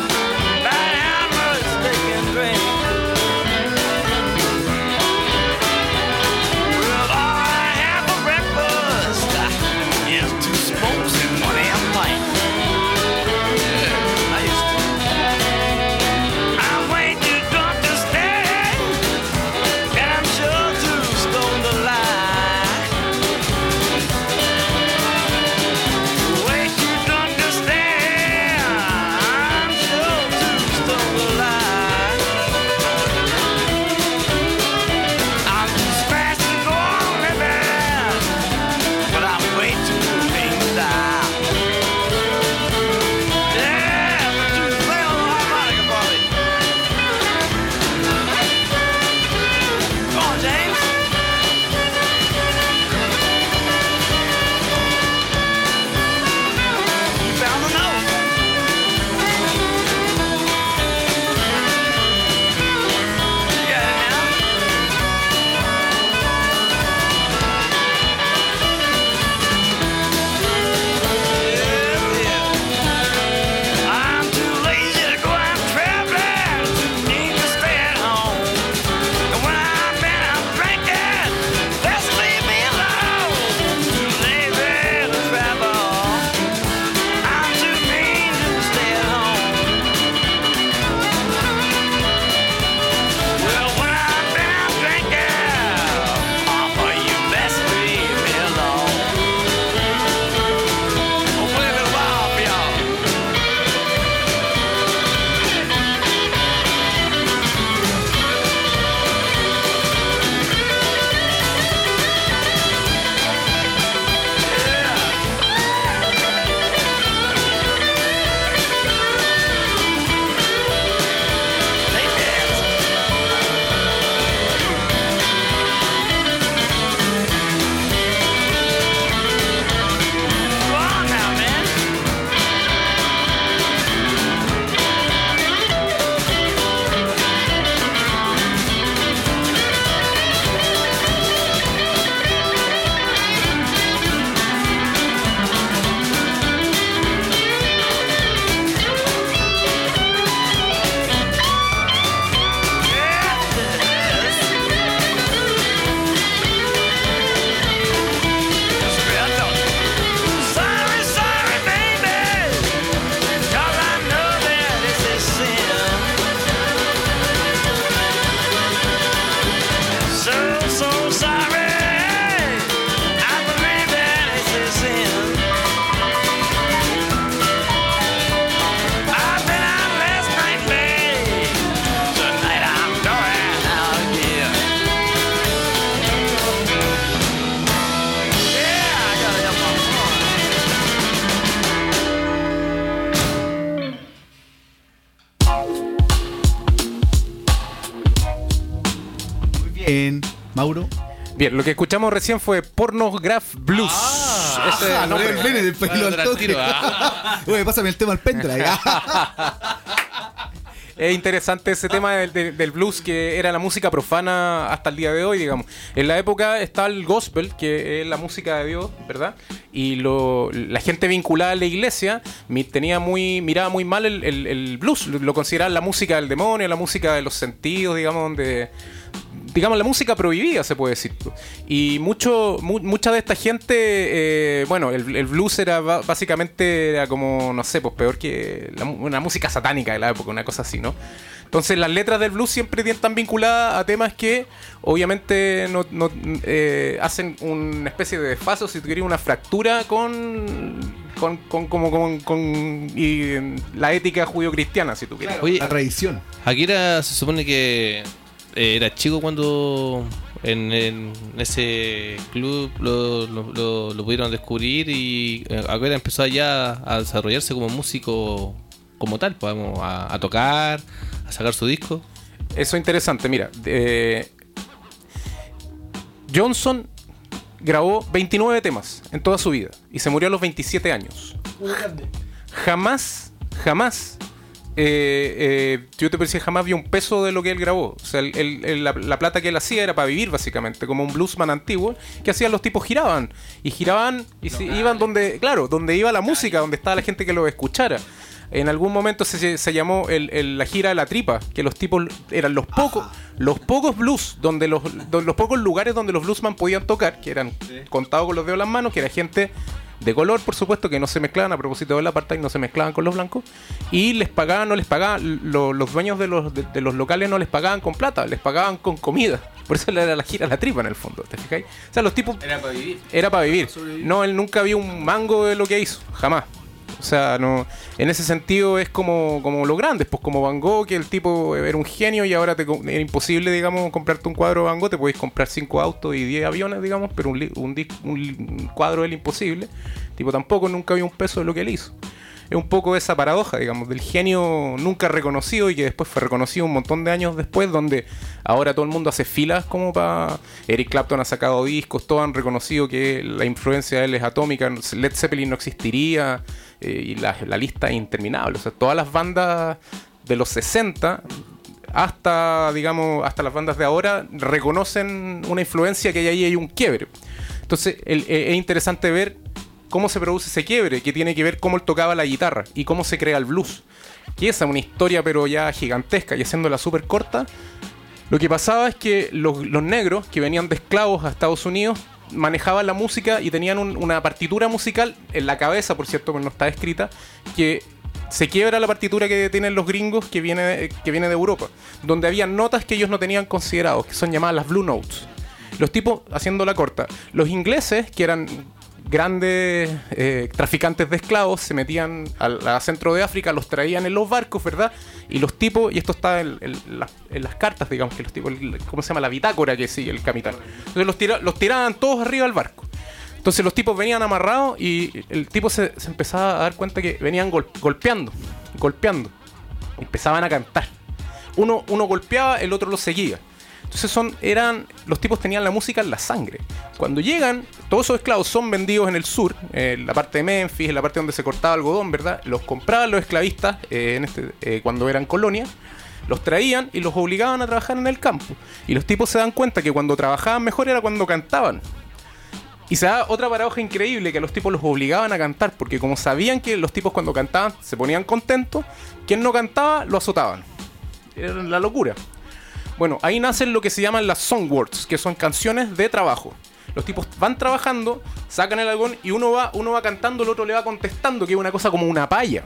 About how much they can drink. Bien, Mauro. Bien, lo que escuchamos recién fue Pornograph Blues. Ah, Ese es el Ah, no, nombre. el pene del pelo al toque. Oye, pásame el tema al pendrive. Es interesante ese tema del, del, del blues, que era la música profana hasta el día de hoy, digamos. En la época está el gospel, que es la música de Dios, ¿verdad? Y lo, la gente vinculada a la iglesia mi, tenía muy, miraba muy mal el, el, el blues. Lo, lo consideraban la música del demonio, la música de los sentidos, digamos, donde... digamos, la música prohibida, se puede decir. Y mucho mu mucha de esta gente, eh, bueno, el, el blues era básicamente era como, no sé, pues peor que la, una música satánica de la época, una cosa así, ¿no? Entonces las letras del blues siempre están vinculadas a temas que obviamente no, no eh, hacen una especie de desfase, o si tú quieres, una fractura con... Con, con, como, con, con y, la ética judío-cristiana, si tú quieres. Oye, la tradición. Akira se supone que eh, era chico cuando en, en ese club lo, lo, lo, lo pudieron descubrir, y Akira empezó ya a desarrollarse como músico como tal, pues, a, a tocar, a sacar su disco. Eso es interesante, mira. Eh, Johnson grabó veintinueve temas en toda su vida y se murió a los veintisiete años. Jamás, jamás, eh, eh, yo te decía, jamás vi un peso de lo que él grabó. O sea, el, el, el, la, la plata que él hacía era para vivir, básicamente, como un bluesman antiguo, que hacían los tipos giraban. Y giraban y se, iban donde, claro, donde iba la música, donde estaba la gente que lo escuchara. En algún momento se, se llamó el, el, la gira de la tripa, que los tipos eran los pocos, los pocos blues, donde los, donde los pocos lugares donde los bluesman podían tocar, que eran contados con los dedos de las manos, que era gente de color, por supuesto, que no se mezclaban, a propósito del apartheid, no se mezclaban con los blancos, y les pagaban, no les pagaban, lo, los dueños de los, de, de los locales no les pagaban con plata, les pagaban con comida. Por eso era la gira de la tripa, en el fondo, ¿te fijáis? O sea, los tipos... Era para vivir. Era para vivir. No, él nunca vio un mango de lo que hizo, jamás. O sea, no, en ese sentido es como, como los grandes, pues como Van Gogh, que el tipo era un genio y ahora te, era imposible, digamos, comprarte un cuadro de Van Gogh. Te podéis comprar cinco autos y diez aviones, digamos, pero un, un, un cuadro es imposible. Tipo, tampoco nunca vio un peso de lo que él hizo. Es un poco esa paradoja, digamos, del genio nunca reconocido y que después fue reconocido un montón de años después, donde ahora todo el mundo hace filas como para... Eric Clapton ha sacado discos, todos han reconocido que la influencia de él es atómica, Led Zeppelin no existiría, eh, y la, la lista es interminable. O sea, todas las bandas de los sesenta hasta, digamos, hasta las bandas de ahora reconocen una influencia, que ahí hay un quiebre. Entonces, el, es interesante ver cómo se produce ese quiebre, que tiene que ver cómo él tocaba la guitarra y cómo se crea el blues. Que esa es una historia pero ya gigantesca, y haciéndola súper corta, lo que pasaba es que los, los negros que venían de esclavos a Estados Unidos manejaban la música y tenían un, una partitura musical en la cabeza, por cierto, pero no está escrita, que se quiebra la partitura que tienen los gringos, que viene, que viene de Europa, donde había notas que ellos no tenían considerados, que son llamadas las blue notes. Los tipos, haciéndola corta, los ingleses, que eran grandes eh, traficantes de esclavos, se metían al, a centro de África, los traían en los barcos, ¿verdad? Y los tipos, y esto está en, en, la, en las cartas, digamos, que los tipos, ¿cómo se llama? La bitácora que sigue el capitán. Entonces los, tira, los tiraban todos arriba del barco. Entonces los tipos venían amarrados y el tipo se, se empezaba a dar cuenta que venían gol, golpeando, golpeando. Empezaban a cantar. Uno, uno golpeaba, el otro lo seguía. Entonces son, eran, los tipos tenían la música en la sangre. Cuando llegan, todos esos esclavos son vendidos en el sur, eh, en la parte de Memphis, en la parte donde se cortaba algodón, ¿verdad? Los compraban los esclavistas eh, en este, eh, cuando eran colonia, los traían y los obligaban a trabajar en el campo. Y los tipos se dan cuenta que cuando trabajaban mejor era cuando cantaban. Y se da otra paradoja increíble, que a los tipos los obligaban a cantar, porque como sabían que los tipos cuando cantaban se ponían contentos, quien no cantaba lo azotaban. Era la locura. Bueno, ahí nacen lo que se llaman las songwords, que son canciones de trabajo. Los tipos van trabajando, sacan el algodón y uno va, uno va cantando, el otro le va contestando, que es una cosa como una palla.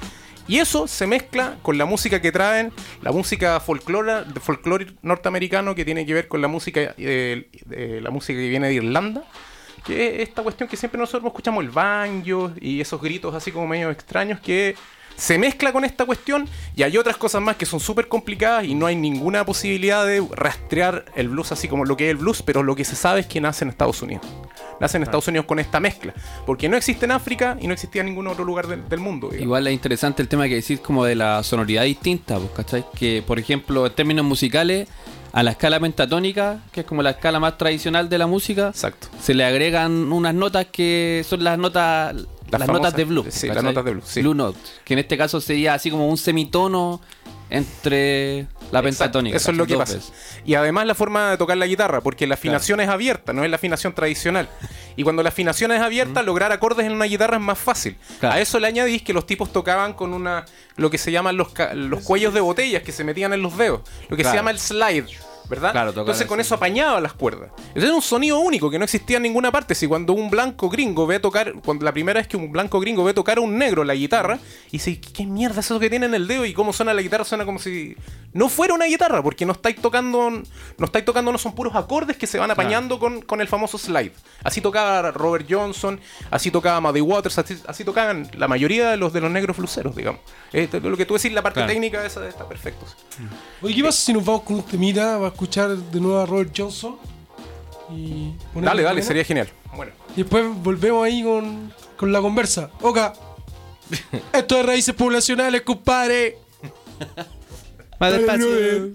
Y eso se mezcla con la música que traen, la música folclore, de folclore norteamericano, que tiene que ver con la música, eh, eh, la música que viene de Irlanda, que es esta cuestión que siempre nosotros escuchamos, el banjo y esos gritos así como medio extraños, que se mezcla con esta cuestión. Y hay otras cosas más que son súper complicadas y no hay ninguna posibilidad de rastrear el blues así como lo que es el blues, pero lo que se sabe es que nace en Estados Unidos. la hacen en Estados Unidos con esta mezcla. Porque no existe en África y no existía en ningún otro lugar del, del mundo. Digamos. Igual es interesante el tema que decís como de la sonoridad distinta, pues, ¿cachai? Que, por ejemplo, en términos musicales, a la escala pentatónica, que es como la escala más tradicional de la música, exacto, se le agregan unas notas que son las notas las, las famosas, notas de blues. Sí, las notas de blues, sí. Blue note, que en este caso sería así como un semitono entre la pentatónica. Eso es lo que pasa. Y además la forma de tocar la guitarra, porque la afinación claro. es abierta, no es la afinación tradicional. Y cuando la afinación es abierta, mm. lograr acordes en una guitarra es más fácil. Claro. A eso le añadís que los tipos tocaban con una lo que se llaman los, los cuellos de botellas que se metían en los dedos, lo que claro. se llama el slide. ¿Verdad? Claro, entonces con eso apañaba las cuerdas. Ese era un sonido único que no existía en ninguna parte. Si cuando un blanco gringo ve tocar, cuando la primera vez que un blanco gringo ve tocar a un negro la guitarra, y dice, ¿qué mierda es eso que tiene en el dedo? Y cómo suena la guitarra, suena como si no fuera una guitarra, porque no estáis tocando, no estáis tocando, no son puros acordes que se van apañando claro. con, con el famoso slide. Así tocaba Robert Johnson, así tocaba Muddy Waters, así, así tocaban la mayoría de los de los negros bluseros, digamos. Eh, lo que tú decís, la parte claro. técnica esa está perfecto. Sí. Oye, ¿qué pasa si nos vamos con un temita? Va a escuchar de nuevo a Robert Johnson. Y dale, dale, sería genial. Bueno. Y después volvemos ahí con, con la conversa. Oka, esto es Raíces Poblacionales, compadre. Más despacio.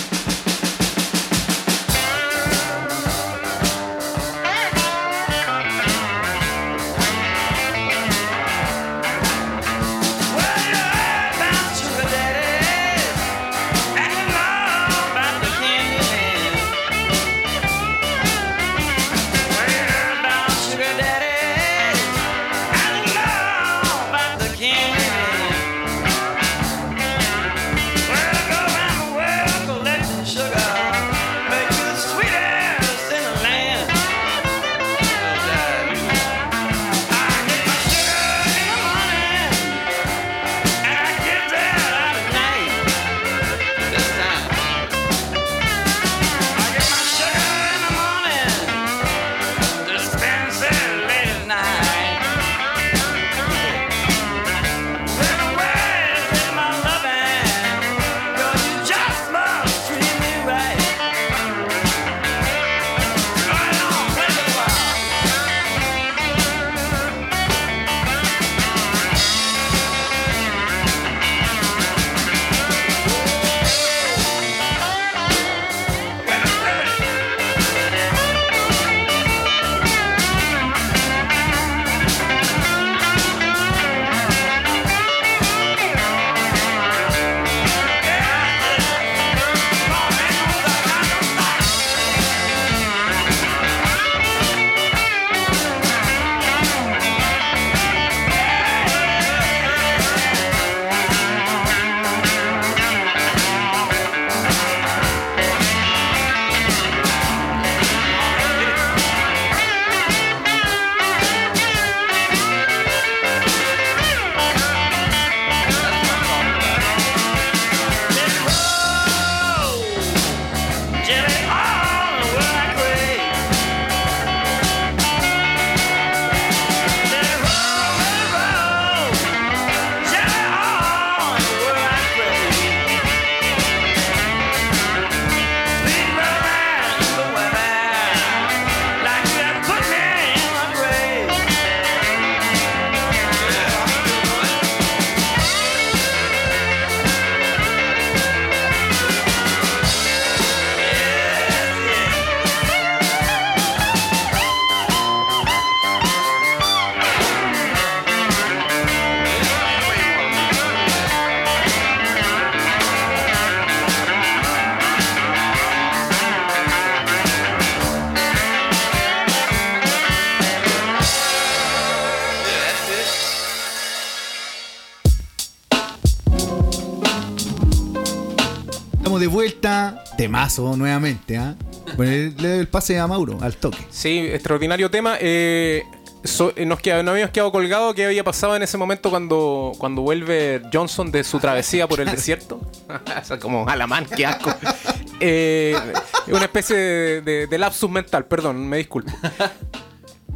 De vuelta, temazo nuevamente, ¿eh? Bueno, le doy el pase a Mauro, al toque. Sí, extraordinario tema. Eh, so, nos queda, no habíamos quedado colgado qué había pasado en ese momento cuando, cuando vuelve Johnson de su travesía por el desierto. O sea, como alamán, qué asco. Eh, una especie de, de, de lapsus mental, perdón, me disculpo.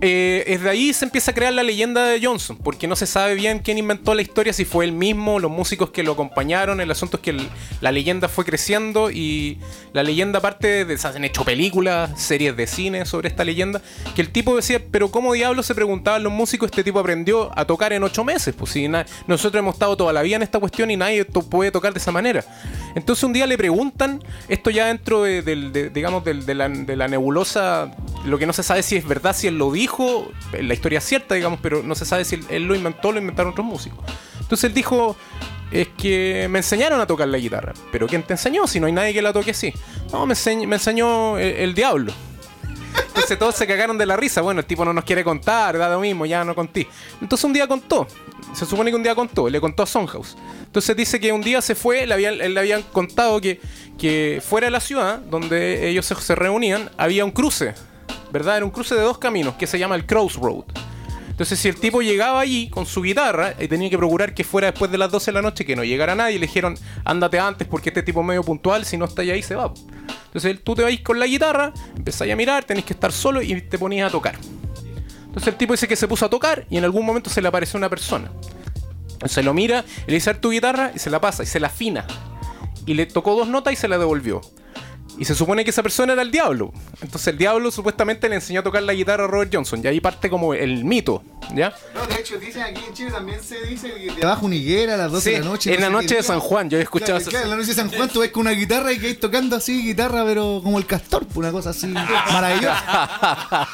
Eh, desde ahí se empieza a crear la leyenda de Johnson, porque no se sabe bien quién inventó la historia, si fue él mismo, los músicos que lo acompañaron. El asunto es que el, la leyenda fue creciendo y la leyenda aparte de, se han hecho películas, series de cine sobre esta leyenda, que el tipo decía, pero ¿cómo diablos, se preguntaban los músicos, este tipo aprendió a tocar en ocho meses? Pues si na- nosotros hemos estado toda la vida en esta cuestión y nadie to- puede tocar de esa manera. Entonces un día le preguntan, esto ya dentro de, de, de, digamos de, de, la, de la nebulosa, lo que no se sabe si es verdad, si él lo dijo, la historia es cierta, digamos, pero no se sabe si él, él lo inventó o lo inventaron otros músicos. Entonces él dijo, es que me enseñaron a tocar la guitarra. ¿Pero quién te enseñó? Si no hay nadie que la toque así. No, me, enseñ- me enseñó el, el diablo. Entonces todos se cagaron de la risa. Bueno, el tipo no nos quiere contar, da lo mismo, ya no conté. Entonces un día contó. Se supone que un día contó, le contó a Sondhaus. Entonces dice que un día se fue, le habían, le habían contado que, que fuera de la ciudad, donde ellos se, se reunían, había un cruce, ¿verdad? Era un cruce de dos caminos que se llama el Crossroad. Entonces si el tipo llegaba allí con su guitarra y tenía que procurar que fuera después de las doce de la noche, que no llegara nadie, le dijeron, ándate antes porque este tipo es medio puntual, si no está ahí se va. Entonces tú te vas con la guitarra, empezás a mirar, tenés que estar solo y te ponías a tocar. Entonces el tipo dice que se puso a tocar y en algún momento se le apareció una persona. Entonces lo mira, le dice, tu guitarra, y se la pasa y se la afina. Y le tocó dos notas y se la devolvió. Y se supone que esa persona era el diablo. Entonces el diablo supuestamente le enseñó a tocar la guitarra a Robert Johnson. Y ahí parte como el mito, ¿ya? No, de hecho dicen aquí en Chile también se dice que debajo una higuera a las doce Sí, de la noche. en no la sé noche qué de día. San Juan, yo he escuchado Claro, eso. claro, en la noche de San Juan tú ves con una guitarra y que hay tocando así guitarra, pero como el castor, una cosa así maravillosa.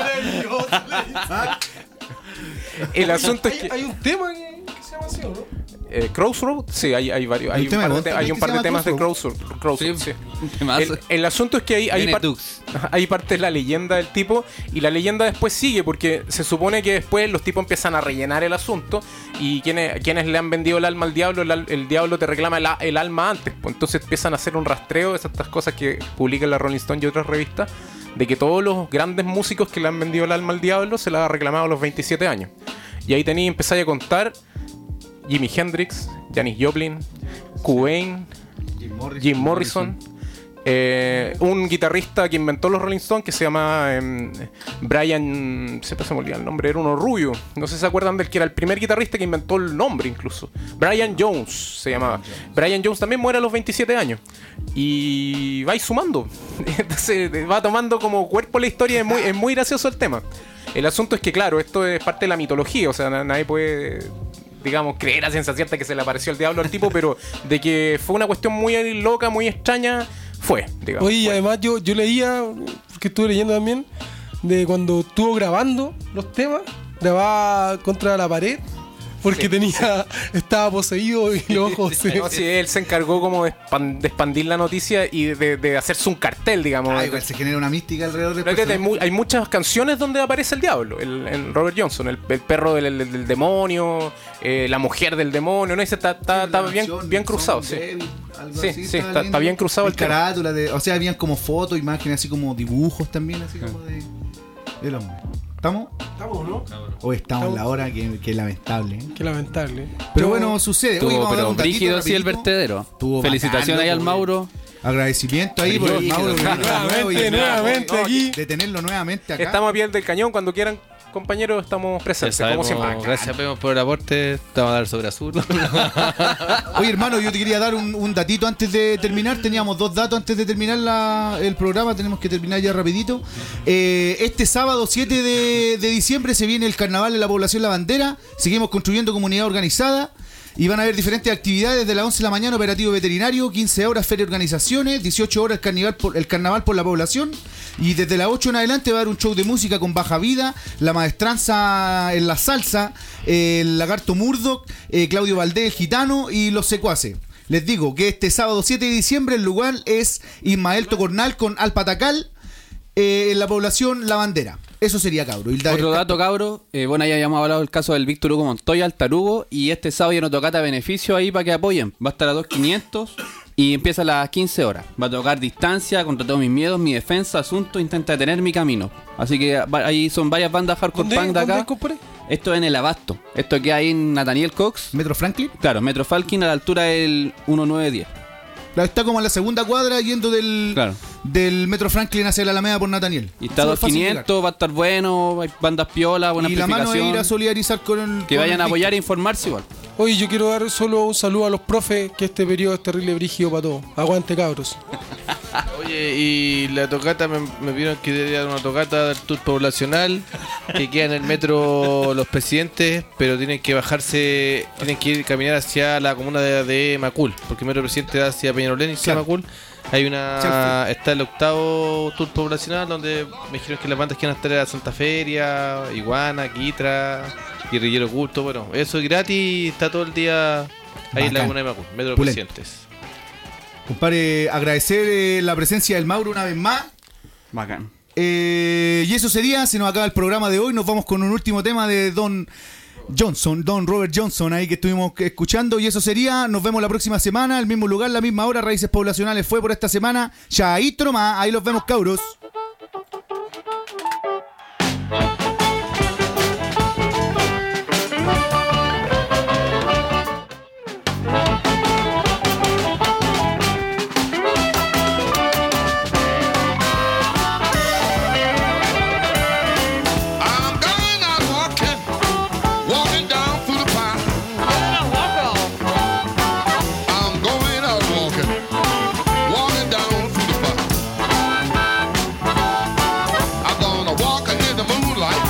El asunto es Hay, que... hay un tema que, que se llama así, ¿o no? Eh, Crossroad, sí, hay, hay varios. Hay ¿El un tema par de de, Bond hay un también par que de se temas de llama Crossroad. Crossroad, Sí, sí. temazo. El, el asunto es que hay, hay, Viene par- Dux. hay parte de la leyenda del tipo y la leyenda después sigue porque se supone que después los tipos empiezan a rellenar el asunto y quienes, quienes le han vendido el alma al diablo, el, al- el diablo te reclama el, a- el alma antes. Pues entonces empiezan a hacer un rastreo de estas cosas que publican la Rolling Stone y otras revistas, de que todos los grandes músicos que le han vendido el alma al diablo se la han reclamado a los veintisiete años. Y ahí tenéis, empezáis a contar Jimi Hendrix, Janis Joplin, Cobain, Jim Morrison, Jim Morrison, eh, un guitarrista que inventó los Rolling Stones que se llama eh, Brian, se me olvidó el nombre, era uno rubio, no sé si se acuerdan del que era el primer guitarrista que inventó el nombre incluso, Brian Jones se llamaba. Brian Jones también muere a los veintisiete años y vais sumando, entonces va tomando como cuerpo la historia, es muy, es muy gracioso el tema. El asunto es que claro, esto es parte de la mitología, o sea, na- nadie puede, digamos, creer a ciencia cierta que se le apareció el diablo al tipo, pero de que fue una cuestión muy loca, muy extraña, fue, digamos. Oye, y fue. además yo, yo leía, porque estuve leyendo también, de cuando estuvo grabando los temas, grababa contra la pared, porque Sí, tenía, estaba poseído y los ojos se... No, sí, él se encargó como de, expan- de expandir la noticia y de, de hacerse un cartel, digamos. Ah, igual se genera una mística alrededor del Pero hay, personaje. mu- hay muchas canciones donde aparece el diablo, el, el Robert Johnson, el, el perro del, del- del demonio, eh, la mujer del demonio, ¿no? Ese está, está, está La bien, canción, bien cruzado, Son sí. Devil, algo Sí, así, sí, estaba está- viendo. está bien cruzado En el tema. carátula de, o sea, habían como fotos, imágenes, así como dibujos también, así como de del hombre. ¿Estamos? Estamos, ¿no? Hoy estamos en la hora que, que es lamentable. ¿eh? Qué lamentable. Pero Yo- bueno, sucede. Hoy Tuvo, vamos a dar pero un datito brígido sí el rapidito. vertedero. Tuvo Felicitaciones bacán, ahí al loco, Mauro. Agradecimiento ahí por el Brígido. Mauro. que vino de nuevo y- Nuevamente, nuevamente no, aquí. De tenerlo nuevamente acá. Estamos a pie del cañón, cuando quieran, compañeros, estamos Ya presentes, sabemos, como siempre. gracias Pemo, por el aporte. Te vamos a dar sobre azul. Oye, hermano, yo te quería dar un, un datito antes de terminar. Teníamos dos datos antes de terminar la- el programa. Tenemos que terminar ya rapidito. Eh, este sábado siete de, de diciembre se viene el carnaval en la población La Bandera. Seguimos construyendo comunidad organizada. Y van a haber diferentes actividades. Desde las once de la mañana, operativo veterinario, quince horas, feria de organizaciones, dieciocho horas, el carnaval por, el carnaval por la población. Y desde las ocho en adelante va a haber un show de música con Baja Vida, la maestranza en la salsa, eh, el lagarto Murdoch, eh, Claudio Valdés, el gitano y los secuaces. Les digo que este sábado siete de diciembre el lugar es Ismael Tocornal con Alpatacal, eh, en la población La Bandera. Eso sería, cabro. Y el da- Otro el- dato, cabro. Eh, bueno, ya habíamos hablado del caso del Víctor Hugo Montoya, al Tarugo. Y este sábado ya no tocata beneficio ahí para que apoyen. Va a estar a dos mil quinientos y empieza a las quince horas. Va a tocar Distancia, Contra todos mis miedos, Mi defensa, Asunto, Intenta detener mi camino. Así que va- ahí son varias bandas hardcore ¿Dónde, punk de dónde, acá. compadre? Esto es en el Abasto. Esto que hay en Nathaniel Cox. Metro Franklin. Claro, Metro Falcon a la altura del diecinueve diez. Está como en la segunda cuadra yendo del, Claro. del Metro Franklin hacia la Alameda por Nathaniel. Y está dos quinientos, va a estar bueno, hay bandas piolas, buena y la mano es amplificación. ir a solidarizar con el... Que con vayan el a apoyar e Víctor. informarse igual. Oye, yo quiero dar solo un saludo a los profes, que este periodo es terrible brígido para todos. Aguante, cabros. Oye, y la tocata, me, me vieron que debería dar una tocata del tour poblacional, que queda en el metro Los Presidentes, pero tienen que bajarse, tienen que ir caminar hacia la comuna de, de Macul, porque el metro Presidente da hacia Peñalolén y hacia Claro. Macul. Hay una, está el octavo tour poblacional, donde me dijeron que las bandas que van a estar era Santa Feria, Iguana, Quitra, Guerrillero Oculto. Bueno, eso es gratis, está todo el día ahí Bacán. en la comuna de Macul, metro Pulento. Presidentes. Compadre, agradecer eh, la presencia del Mauro una vez más. Bacán. Eh, y eso sería, se nos acaba el programa de hoy. Nos vamos con un último tema de Don Johnson, Don Robert Johnson, ahí que estuvimos escuchando. Y eso sería, nos vemos la próxima semana, el mismo lugar, la misma hora. Raíces Poblacionales fue por esta semana. Ya ahí troma, ahí los vemos, cabros. I'm going out walking, walking down through the park. I'm going out walking, walking down through the park. I'm gonna walk in the moonlight.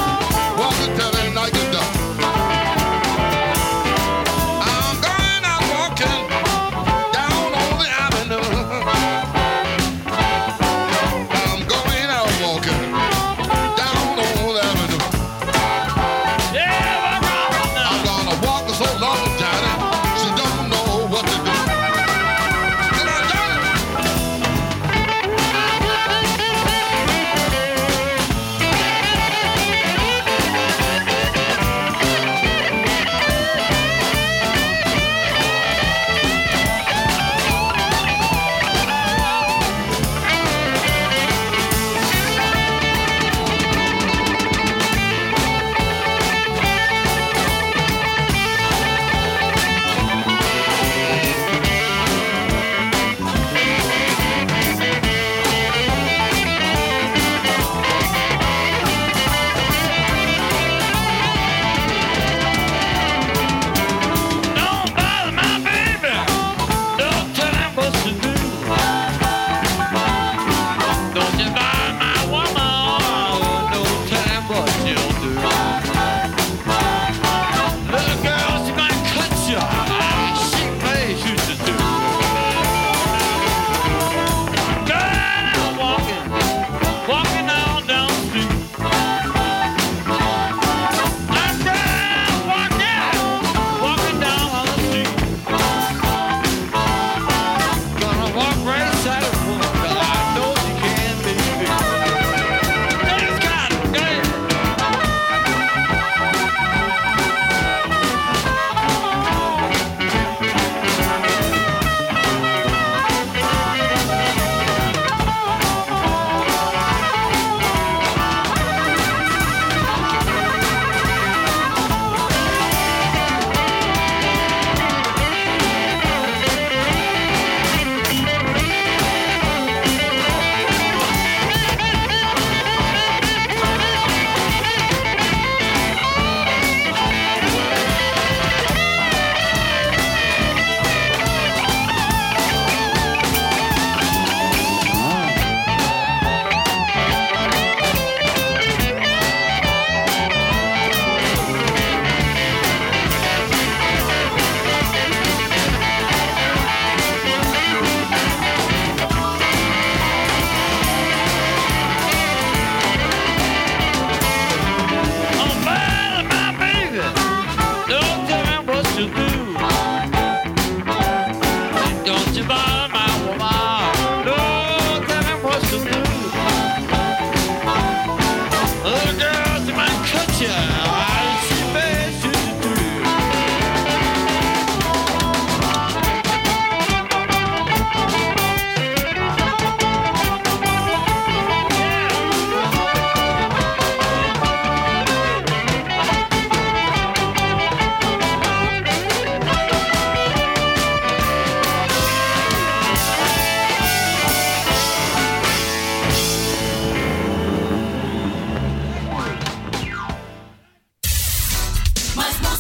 más música.